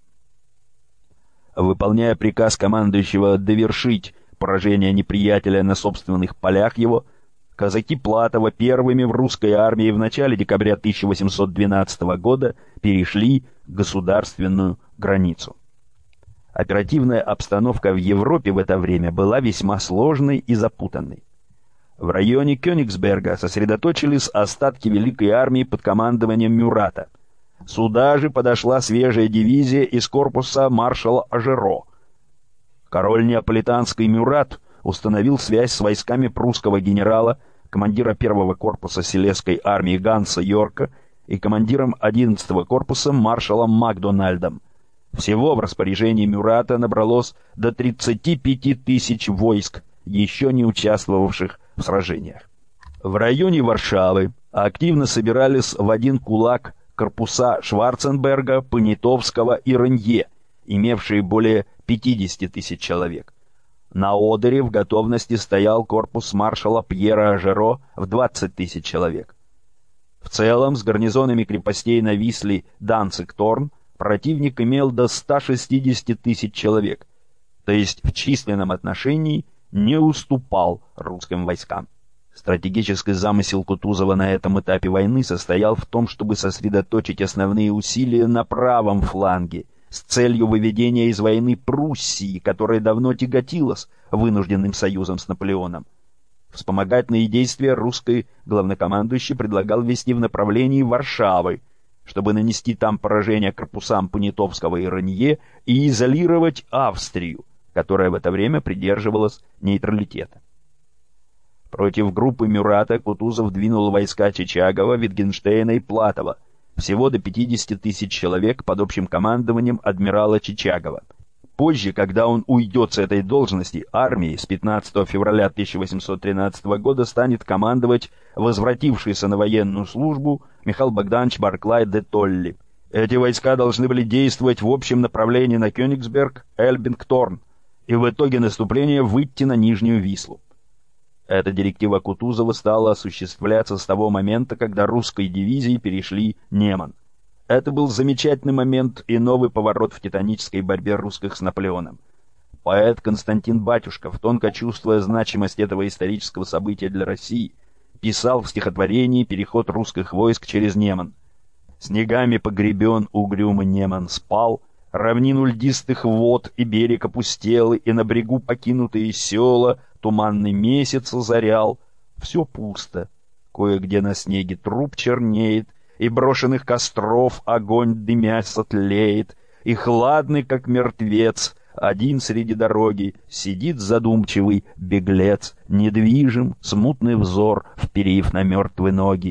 Выполняя приказ командующего довершить поражение неприятеля на собственных полях его, казаки Платова первыми в русской армии в начале декабря тысяча восемьсот двенадцатого года перешли государственную границу. Оперативная обстановка в Европе в это время была весьма сложной и запутанной. В районе Кёнигсберга сосредоточились остатки великой армии под командованием Мюрата. Сюда же подошла свежая дивизия из корпуса маршала Ажеро. Король неаполитанский Мюрат установил связь с войсками прусского генерала, командира первого корпуса Силезской армии Ганса Йорка и командиром одиннадцатого корпуса маршалом Макдональдом. Всего в распоряжении Мюрата набралось до тридцати пяти тысяч войск, еще не участвовавших в сражениях. В районе Варшавы активно собирались в один кулак корпуса Шварценберга, Понятовского и Ренье, имевшие более пятидесяти тысяч человек. На Одере в готовности стоял корпус маршала Пьера Ажеро в двадцать тысяч человек. В целом, с гарнизонами крепостей на Висле Данциг-Торн противник имел до ста шестидесяти тысяч человек, то есть в численном отношении не уступал русским войскам. Стратегический замысел Кутузова на этом этапе войны состоял в том, чтобы сосредоточить основные усилия на правом фланге с целью выведения из войны Пруссии, которая давно тяготилась вынужденным союзом с Наполеоном. Вспомогательные действия русский главнокомандующий предлагал вести в направлении Варшавы, чтобы нанести там поражение корпусам Понятовского и Ренье и изолировать Австрию, которая в это время придерживалась нейтралитета. Против группы Мюрата Кутузов двинул войска Чичагова, Витгенштейна и Платова, всего до пятидесяти тысяч человек под общим командованием адмирала Чичагова. Позже, когда он уйдет с этой должности, армией с пятнадцатого февраля тысяча восемьсот тринадцатого года станет командовать возвратившийся на военную службу Михаил Богданович Барклай де Толли. Эти войска должны были действовать в общем направлении на Кёнигсберг, Эльбинг, Торн и в итоге наступления выйти на Нижнюю Вислу. Эта директива Кутузова стала осуществляться с того момента, когда русской дивизии перешли Неман. Это был замечательный момент и новый поворот в титанической борьбе русских с Наполеоном. Поэт Константин Батюшков, тонко чувствуя значимость этого исторического события для России, писал в стихотворении «Переход русских войск через Неман». «Снегами погребен угрюмый Неман спал, равнину льдистых вод и берег опустелый, и на брегу покинутые села туманный месяц озарял. Все пусто, кое-где на снеге труп чернеет, и брошенных костров огонь дымясь тлеет, и хладный, как мертвец, один среди дороги сидит задумчивый беглец, недвижим, смутный взор вперив на мертвые ноги.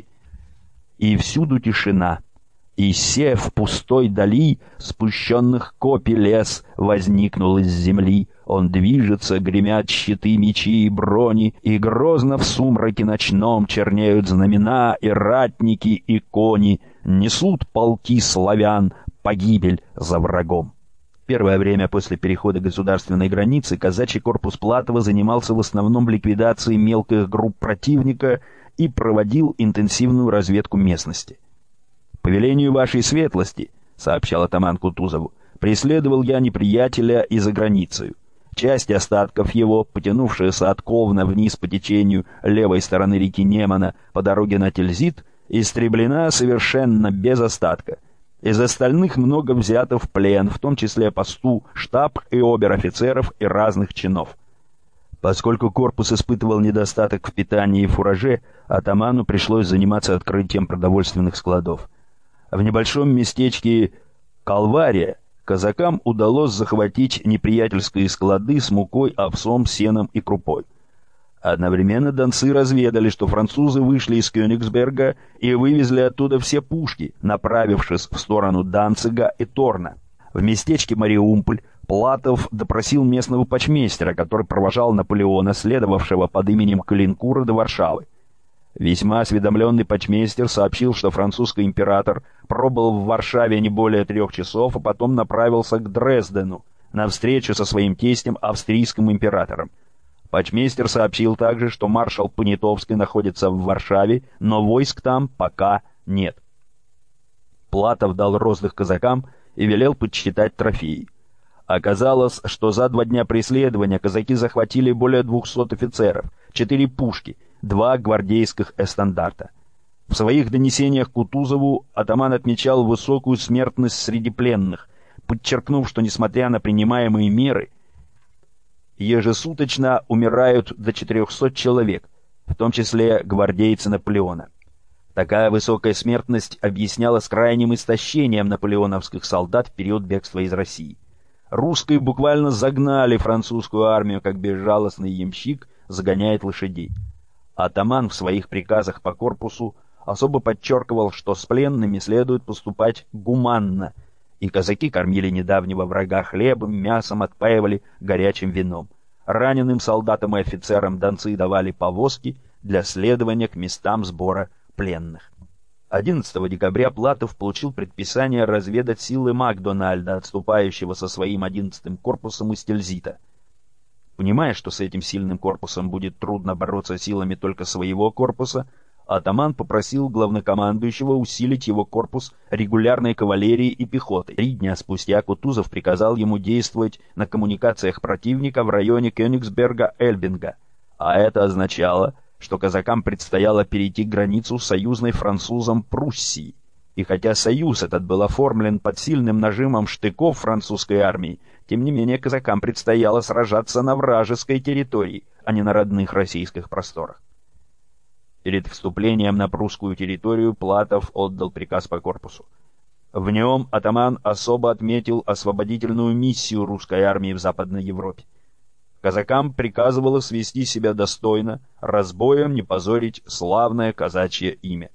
И всюду тишина, и се в пустой дали спущенных копий лес возникнул из земли. Он движется, гремят щиты, мечи и брони, и грозно в сумраке ночном чернеют знамена, и ратники, и кони несут полки славян погибель за врагом». Первое время после перехода государственной границы казачий корпус Платова занимался в основном ликвидацией мелких групп противника и проводил интенсивную разведку местности. «По велению вашей светлости, — сообщал атаман Кутузову, — преследовал я неприятеля и за границей. Часть остатков его, потянувшаяся от Ковна вниз по течению левой стороны реки Немана по дороге на Тильзит, истреблена совершенно без остатка. Из остальных много взято в плен, в том числе посту, штаб и обер-офицеров и разных чинов». Поскольку корпус испытывал недостаток в питании и фураже, атаману пришлось заниматься открытием продовольственных складов. В небольшом местечке Калвария казакам удалось захватить неприятельские склады с мукой, овсом, сеном и крупой. Одновременно донцы разведали, что французы вышли из Кёнигсберга и вывезли оттуда все пушки, направившись в сторону Данцига и Торна. В местечке Мариумполь Платов допросил местного почмейстера, который провожал Наполеона, следовавшего под именем Калинкура, до Варшавы. Весьма осведомленный почмейстер сообщил, что французский император пробыл в Варшаве не более трех часов, а потом направился к Дрездену на встречу со своим тестем, австрийским императором. Почмейстер сообщил также, что маршал Понятовский находится в Варшаве, но войск там пока нет. Платов дал роздых казакам и велел подсчитать трофеи. Оказалось, что за два дня преследования казаки захватили более двухсот офицеров, четыре пушки, два гвардейских эстандарта. В своих донесениях Кутузову атаман отмечал высокую смертность среди пленных, подчеркнув, что, несмотря на принимаемые меры, ежесуточно умирают до четырехсот человек, в том числе гвардейцы Наполеона. Такая высокая смертность объяснялась крайним истощением наполеоновских солдат в период бегства из России. Русские буквально загнали французскую армию, как безжалостный ямщик загоняет лошадей. Атаман в своих приказах по корпусу особо подчеркивал, что с пленными следует поступать гуманно, и казаки кормили недавнего врага хлебом, мясом, отпаивали горячим вином. Раненым солдатам и офицерам донцы давали повозки для следования к местам сбора пленных. одиннадцатого декабря Платов получил предписание разведать силы Макдональда, отступающего со своим одиннадцатым корпусом из Тильзита. Понимая, что с этим сильным корпусом будет трудно бороться силами только своего корпуса, атаман попросил главнокомандующего усилить его корпус регулярной кавалерией и пехотой. Три дня спустя Кутузов приказал ему действовать на коммуникациях противника в районе Кёнигсберга-Эльбинга, а это означало, что казакам предстояло перейти границу союзной французам Пруссии. И хотя союз этот был оформлен под сильным нажимом штыков французской армии, тем не менее казакам предстояло сражаться на вражеской территории, а не на родных российских просторах. Перед вступлением на прусскую территорию Платов отдал приказ по корпусу. В нем атаман особо отметил освободительную миссию русской армии в Западной Европе. Казакам приказывалось вести себя достойно, разбоем не позорить славное казачье имя.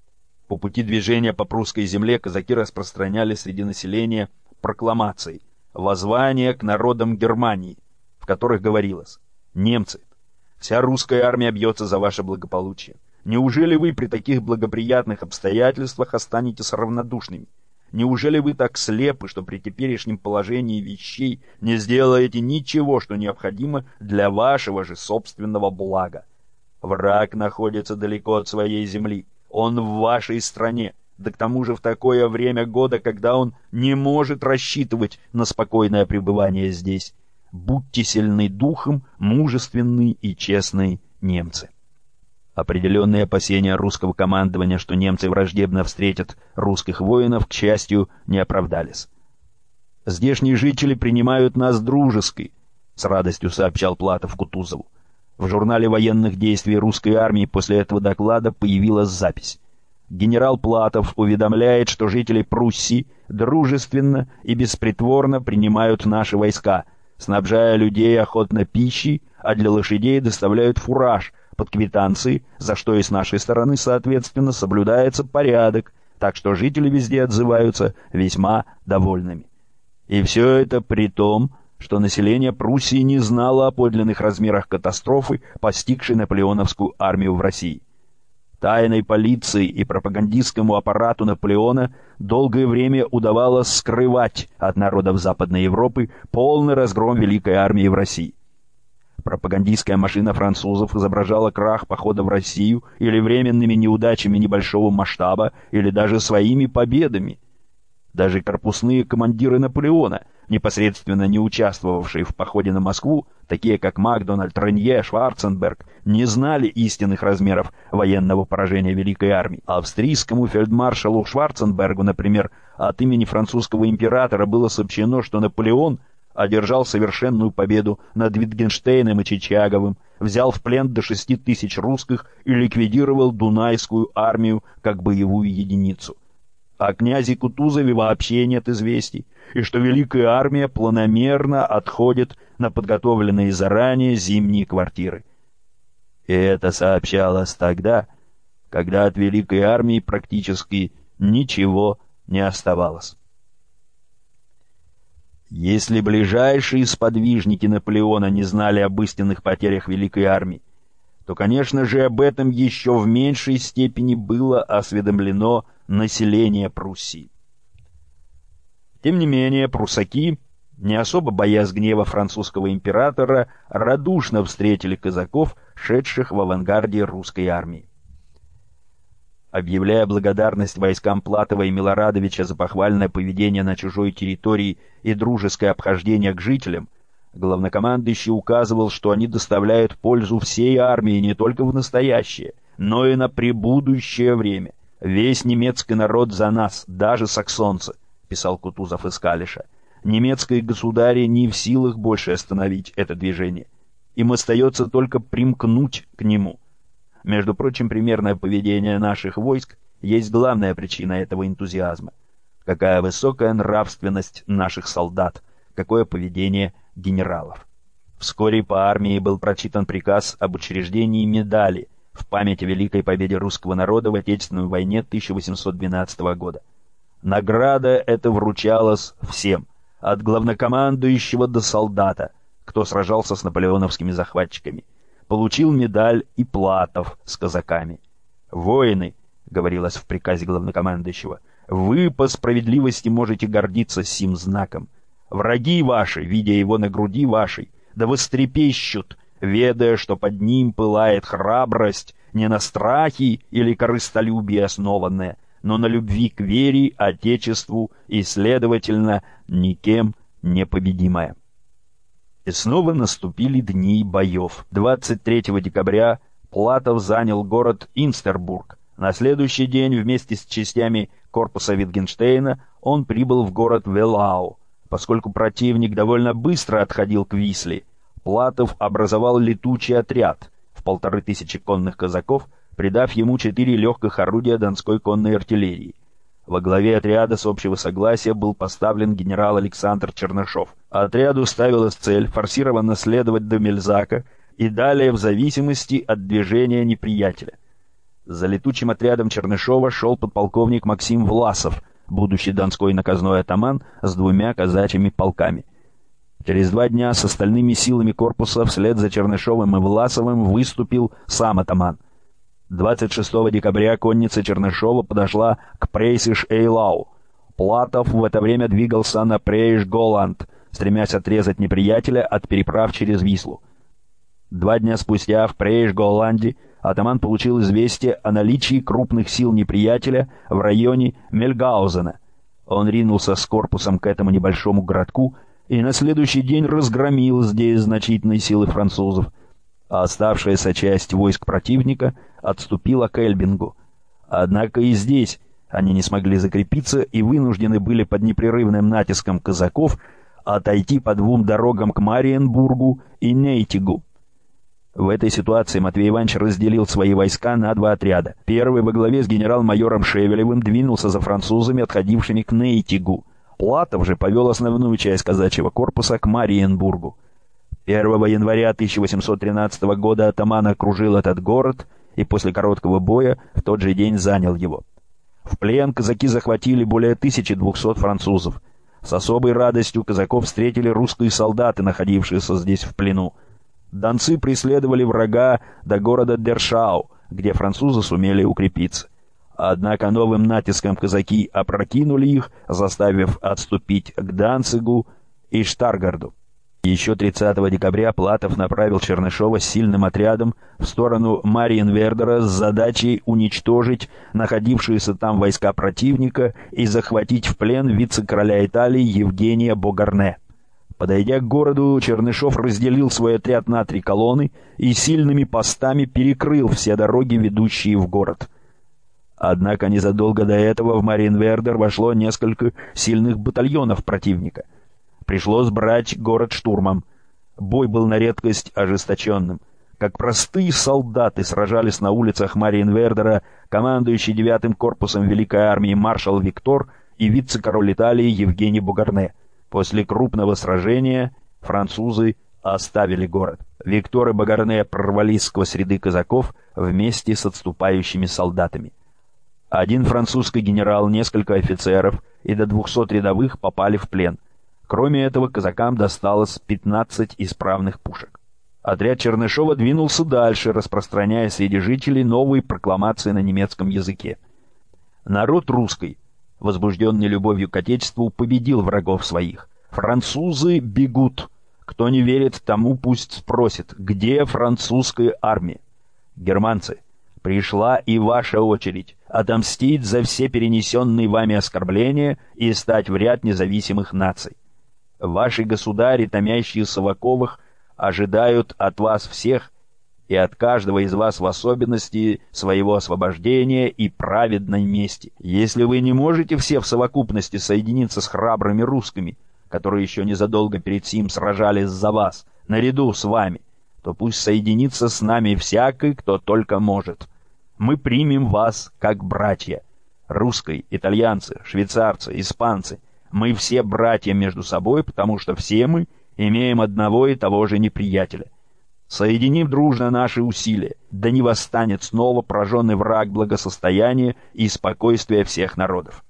По пути движения по прусской земле казаки распространяли среди населения прокламации, воззвания к народам Германии, в которых говорилось: «Немцы, вся русская армия бьется за ваше благополучие. Неужели вы при таких благоприятных обстоятельствах останетесь равнодушными? Неужели вы так слепы, что при теперешнем положении вещей не сделаете ничего, что необходимо для вашего же собственного блага? Враг находится далеко от своей земли, он в вашей стране, да к тому же в такое время года, когда он не может рассчитывать на спокойное пребывание здесь. Будьте сильны духом, мужественны и честны немцы». Определенные опасения русского командования, что немцы враждебно встретят русских воинов, к счастью, не оправдались. «Здешние жители принимают нас дружески», — с радостью сообщал Платов Кутузову. В журнале военных действий русской армии после этого доклада появилась запись. Генерал Платов уведомляет, что жители Пруссии дружественно и беспритворно принимают наши войска, снабжая людей охотно пищей, а для лошадей доставляют фураж под квитанции, за что и с нашей стороны, соответственно, соблюдается порядок, так что жители везде отзываются весьма довольными. И все это при том, что население Пруссии не знало о подлинных размерах катастрофы, постигшей наполеоновскую армию в России. Тайной полиции и пропагандистскому аппарату Наполеона долгое время удавалось скрывать от народов Западной Европы полный разгром Великой армии в России. Пропагандистская машина французов изображала крах похода в Россию или временными неудачами небольшого масштаба, или даже своими победами. Даже корпусные командиры Наполеона, непосредственно не участвовавшие в походе на Москву, такие как Макдональд, Ренье, Шварценберг, не знали истинных размеров военного поражения Великой армии. Австрийскому фельдмаршалу Шварценбергу, например, от имени французского императора было сообщено, что Наполеон одержал совершенную победу над Витгенштейном и Чичаговым, взял в плен до шести тысяч русских и ликвидировал Дунайскую армию как боевую единицу. О князе Кутузове вообще нет известий, и что Великая армия планомерно отходит на подготовленные заранее зимние квартиры. И это сообщалось тогда, когда от Великой армии практически ничего не оставалось. Если ближайшие сподвижники Наполеона не знали об истинных потерях Великой армии, то, конечно же, об этом еще в меньшей степени было осведомлено население Пруссии. Тем не менее, пруссаки, не особо боясь гнева французского императора, радушно встретили казаков, шедших в авангарде русской армии. Объявляя благодарность войскам Платова и Милорадовича за похвальное поведение на чужой территории и дружеское обхождение к жителям, главнокомандующий указывал, что они доставляют пользу всей армии не только в настоящее, но и на пребудущее время. «Весь немецкий народ за нас, даже саксонцы», — писал Кутузов из Калиша. «Немецкие государи не в силах больше остановить это движение. Им остается только примкнуть к нему». Между прочим, примерное поведение наших войск есть главная причина этого энтузиазма. Какая высокая нравственность наших солдат, какое поведение генералов. Вскоре по армии был прочитан приказ об учреждении медали в память о великой победе русского народа в Отечественной войне тысяча восемьсот двенадцатого года. Награда эта вручалась всем, от главнокомандующего до солдата, кто сражался с наполеоновскими захватчиками. Получил медаль и Платов с казаками. «Воины», — говорилось в приказе главнокомандующего, — «вы по справедливости можете гордиться сим знаком. Враги ваши, видя его на груди вашей, да вострепещут, ведая, что под ним пылает храбрость, не на страхе или корыстолюбии основанная, но на любви к вере, Отечеству и, следовательно, никем не победимая». И снова наступили дни боев. двадцать третьего декабря Платов занял город Инстербург. На следующий день вместе с частями корпуса Витгенштейна он прибыл в город Велау. Поскольку противник довольно быстро отходил к Висле, Платов образовал летучий отряд в полторы тысячи конных казаков, придав ему четыре легких орудия донской конной артиллерии. Во главе отряда с общего согласия был поставлен генерал Александр Чернышов. Отряду ставилась цель форсированно следовать до Мельзака и далее в зависимости от движения неприятеля. За летучим отрядом Чернышова шел подполковник Максим Власов, будущий донской наказной атаман с двумя казачьими полками. Через два дня с остальными силами корпуса вслед за Чернышовым и Власовым выступил сам атаман. двадцать шестого декабря конница Чернышова подошла к Прейсиш-Эйлау. Платов в это время двигался на Прейш-Голланд, стремясь отрезать неприятеля от переправ через Вислу. Два дня спустя в Прейш-Голланде атаман получил известие о наличии крупных сил неприятеля в районе Мельгаузена. Он ринулся с корпусом к этому небольшому городку и на следующий день разгромил здесь значительные силы французов, а оставшаяся часть войск противника отступила к Эльбингу. Однако и здесь они не смогли закрепиться и вынуждены были под непрерывным натиском казаков отойти по двум дорогам к Мариенбургу и Нейтигу. В этой ситуации Матвей Иванович разделил свои войска на два отряда. Первый во главе с генерал-майором Шевелевым двинулся за французами, отходившими к Нейтигу. Платов же повел основную часть казачьего корпуса к Мариенбургу. первого января тысяча восемьсот тринадцатого года атаман окружил этот город и после короткого боя в тот же день занял его. В плен казаки захватили более тысячи двухсот французов. С особой радостью казаков встретили русские солдаты, находившиеся здесь в плену. Донцы преследовали врага до города Дершау, где французы сумели укрепиться. Однако новым натиском казаки опрокинули их, заставив отступить к Данцигу и Штаргарду. Еще тридцатого декабря Платов направил Чернышова с сильным отрядом в сторону Мариенвердера с задачей уничтожить находившиеся там войска противника и захватить в плен вице-короля Италии Евгения Богарне. Подойдя к городу, Чернышов разделил свой отряд на три колонны и сильными постами перекрыл все дороги, ведущие в город. Однако незадолго до этого в Мариенвердер вошло несколько сильных батальонов противника. Пришлось брать город штурмом. Бой был на редкость ожесточенным. Как простые солдаты сражались на улицах Мариенвердера командующий девятым корпусом Великой армии маршал Виктор и вице-король Италии Евгений Богарне. После крупного сражения французы оставили город. Виктор и Богарне прорвались сквозь ряды казаков вместе с отступающими солдатами. Один французский генерал, несколько офицеров и до двухсот рядовых попали в плен. Кроме этого, казакам досталось пятнадцать исправных пушек. Отряд Чернышова двинулся дальше, распространяя среди жителей новые прокламации на немецком языке. Народ русский, возбужденный любовью к Отечеству, победил врагов своих. Французы бегут. Кто не верит, тому пусть спросит, где французская армия? Германцы, пришла и ваша очередь отомстить за все перенесенные вами оскорбления и стать в ряд независимых наций. Ваши государи, томящиеся в оковах, ожидают от вас всех и от каждого из вас в особенности своего освобождения и праведной мести. Если вы не можете все в совокупности соединиться с храбрыми русскими, которые еще незадолго перед сим сражались за вас, наряду с вами, то пусть соединится с нами всякий, кто только может. Мы примем вас как братья. Русские, итальянцы, швейцарцы, испанцы. Мы все братья между собой, потому что все мы имеем одного и того же неприятеля. Соединим дружно наши усилия, да не восстанет снова пораженный враг благосостояния и спокойствия всех народов.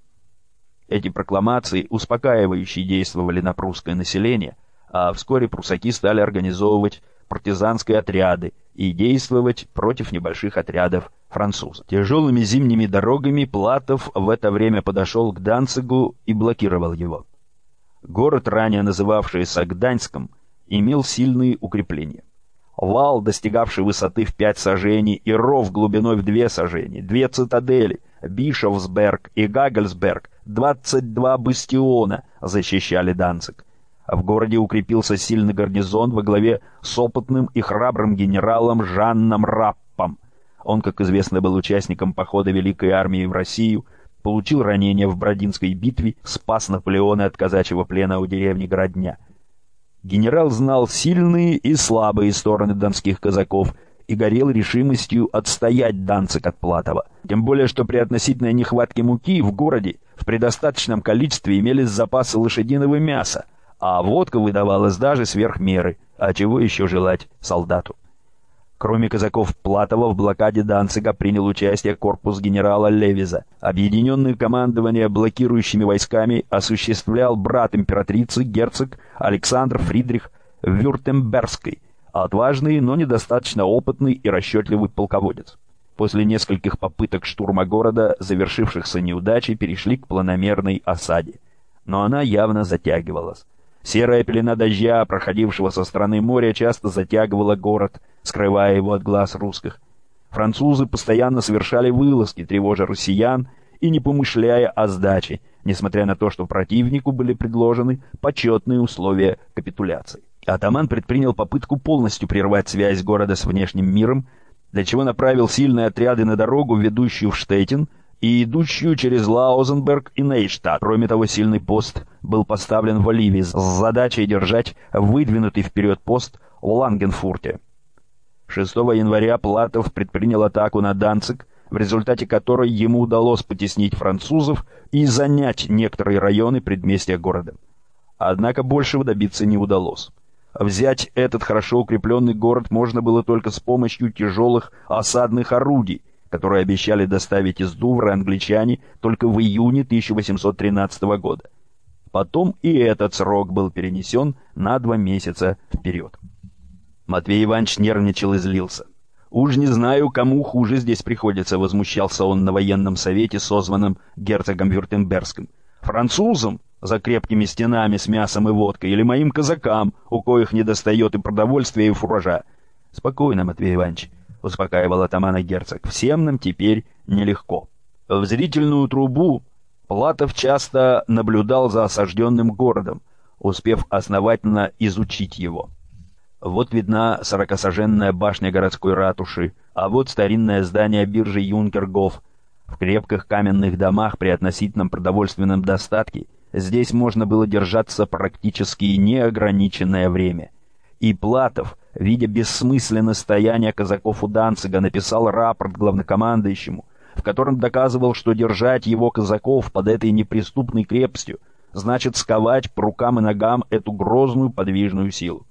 Эти прокламации успокаивающе действовали на прусское население, а вскоре прусаки стали организовывать партизанские отряды и действовать против небольших отрядов французов. Тяжелыми зимними дорогами Платов в это время подошел к Данцигу и блокировал его. Город, ранее называвшийся Гданьском, имел сильные укрепления. Вал, достигавший высоты в пять саженей, и ров глубиной в две сажени, две цитадели, Бишофсберг и Гагельсберг, двадцать два бастиона защищали Данциг. В городе укрепился сильный гарнизон во главе с опытным и храбрым генералом Жанном Раппом. Он, как известно, был участником похода Великой армии в Россию, получил ранение в Бородинской битве, спас Наполеона от казачьего плена у деревни Городня. Генерал знал сильные и слабые стороны донских казаков и горел решимостью отстоять Данциг от Платова. Тем более, что при относительной нехватке муки в городе В предостаточном количестве имелись запасы лошадиного мяса, а водка выдавалась даже сверх меры, а чего еще желать солдату. Кроме казаков Платова, в блокаде Данцига принял участие корпус генерала Левиза. Объединенное командование блокирующими войсками осуществлял брат императрицы, герцог Александр Фридрих Вюртембергский, отважный, но недостаточно опытный и расчетливый полководец. После нескольких попыток штурма города, завершившихся неудачей, перешли к планомерной осаде. Но она явно затягивалась. Серая пелена дождя, проходившего со стороны моря, часто затягивала город, скрывая его от глаз русских. Французы постоянно совершали вылазки, тревожа россиян и не помышляя о сдаче, несмотря на то, что противнику были предложены почетные условия капитуляции. Атаман предпринял попытку полностью прервать связь города с внешним миром, для чего направил сильные отряды на дорогу, ведущую в Штеттин, и идущую через Лаузенберг и Нейштадт. Кроме того, сильный пост был поставлен в Оливии с задачей держать выдвинутый вперед пост в Лангенфурте. шестого января Платов предпринял атаку на Данциг, в результате которой ему удалось потеснить французов и занять некоторые районы предместья города. Однако большего добиться не удалось. Взять этот хорошо укрепленный город можно было только с помощью тяжелых осадных орудий, которые обещали доставить из Дувра англичане только в июне тысяча восемьсот тринадцатого года. Потом и этот срок был перенесен на два месяца вперед. Матвей Иванович нервничал и злился. «Уж не знаю, кому хуже здесь приходится», — возмущался он на военном совете, созванном герцогом Вюртембергским. «Французам за крепкими стенами с мясом и водкой или моим казакам, у коих недостает и продовольствия, и фуража?» «Спокойно, Матвей Иванович», — успокаивал атамана герцог, — «всем нам теперь нелегко». В зрительную трубу Платов часто наблюдал за осажденным городом, успев основательно изучить его. Вот видна сорокасаженная башня городской ратуши, а вот старинное здание биржи Юнкергоф. В крепких каменных домах при относительном продовольственном достатке здесь можно было держаться практически неограниченное время. И Платов, видя бессмысленное стояние казаков у Данцига, написал рапорт главнокомандующему, в котором доказывал, что держать его казаков под этой неприступной крепостью значит сковать по рукам и ногам эту грозную подвижную силу.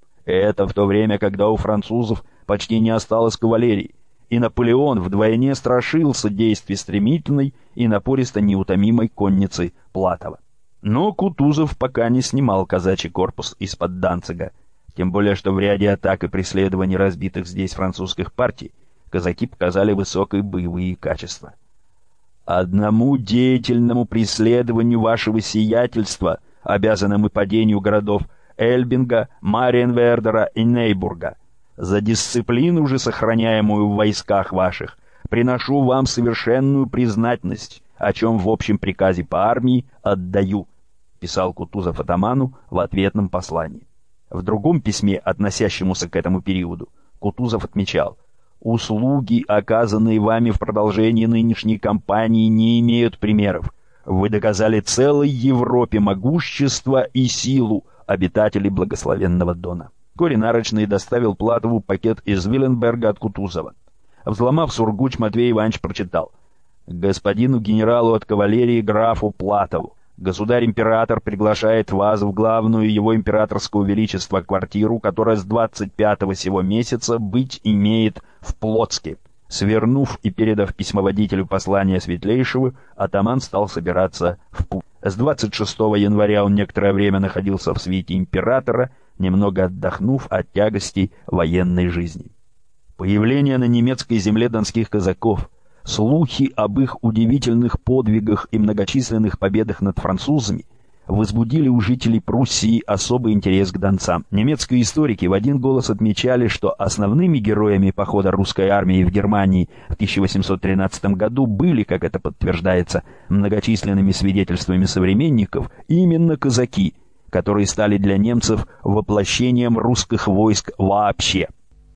Это в то время, когда у французов почти не осталось кавалерии, и Наполеон вдвойне страшился действий стремительной и напористо неутомимой конницы Платова. Но Кутузов пока не снимал казачий корпус из-под Данцига, тем более что в ряде атак и преследований разбитых здесь французских партий казаки показали высокие боевые качества. «Одному деятельному преследованию вашего сиятельства обязаны мы падению городов Эльбинга, Мариенвердера и Нейбурга. За дисциплину же, сохраняемую в войсках ваших, приношу вам совершенную признательность, о чем в общем приказе по армии отдаю», — писал Кутузов атаману в ответном послании. В другом письме, относящемуся к этому периоду, Кутузов отмечал: «Услуги, оказанные вами в продолжении нынешней кампании, не имеют примеров. Вы доказали целой Европе могущество и силу обитателей благословенного Дона». Вскоре Нарочный доставил Платову пакет из Виленберга от Кутузова. Взломав сургуч, Матвей Иванович прочитал: «Господину генералу от кавалерии графу Платову. Государь-император приглашает вас в главную его императорского величества квартиру, которая с двадцать пятого сего месяца быть имеет в Плотске». Свернув и передав письмоводителю послание Светлейшего, атаман стал собираться в путь. С двадцать шестого января он некоторое время находился в свите императора, немного отдохнув от тягостей военной жизни. Появление на немецкой земле донских казаков, слухи об их удивительных подвигах и многочисленных победах над французами возбудили у жителей Пруссии особый интерес к донцам. Немецкие историки в один голос отмечали, что основными героями похода русской армии в Германии в тысяча восемьсот тринадцатом году были, как это подтверждается многочисленными свидетельствами современников, именно казаки, которые стали для немцев воплощением русских войск вообще.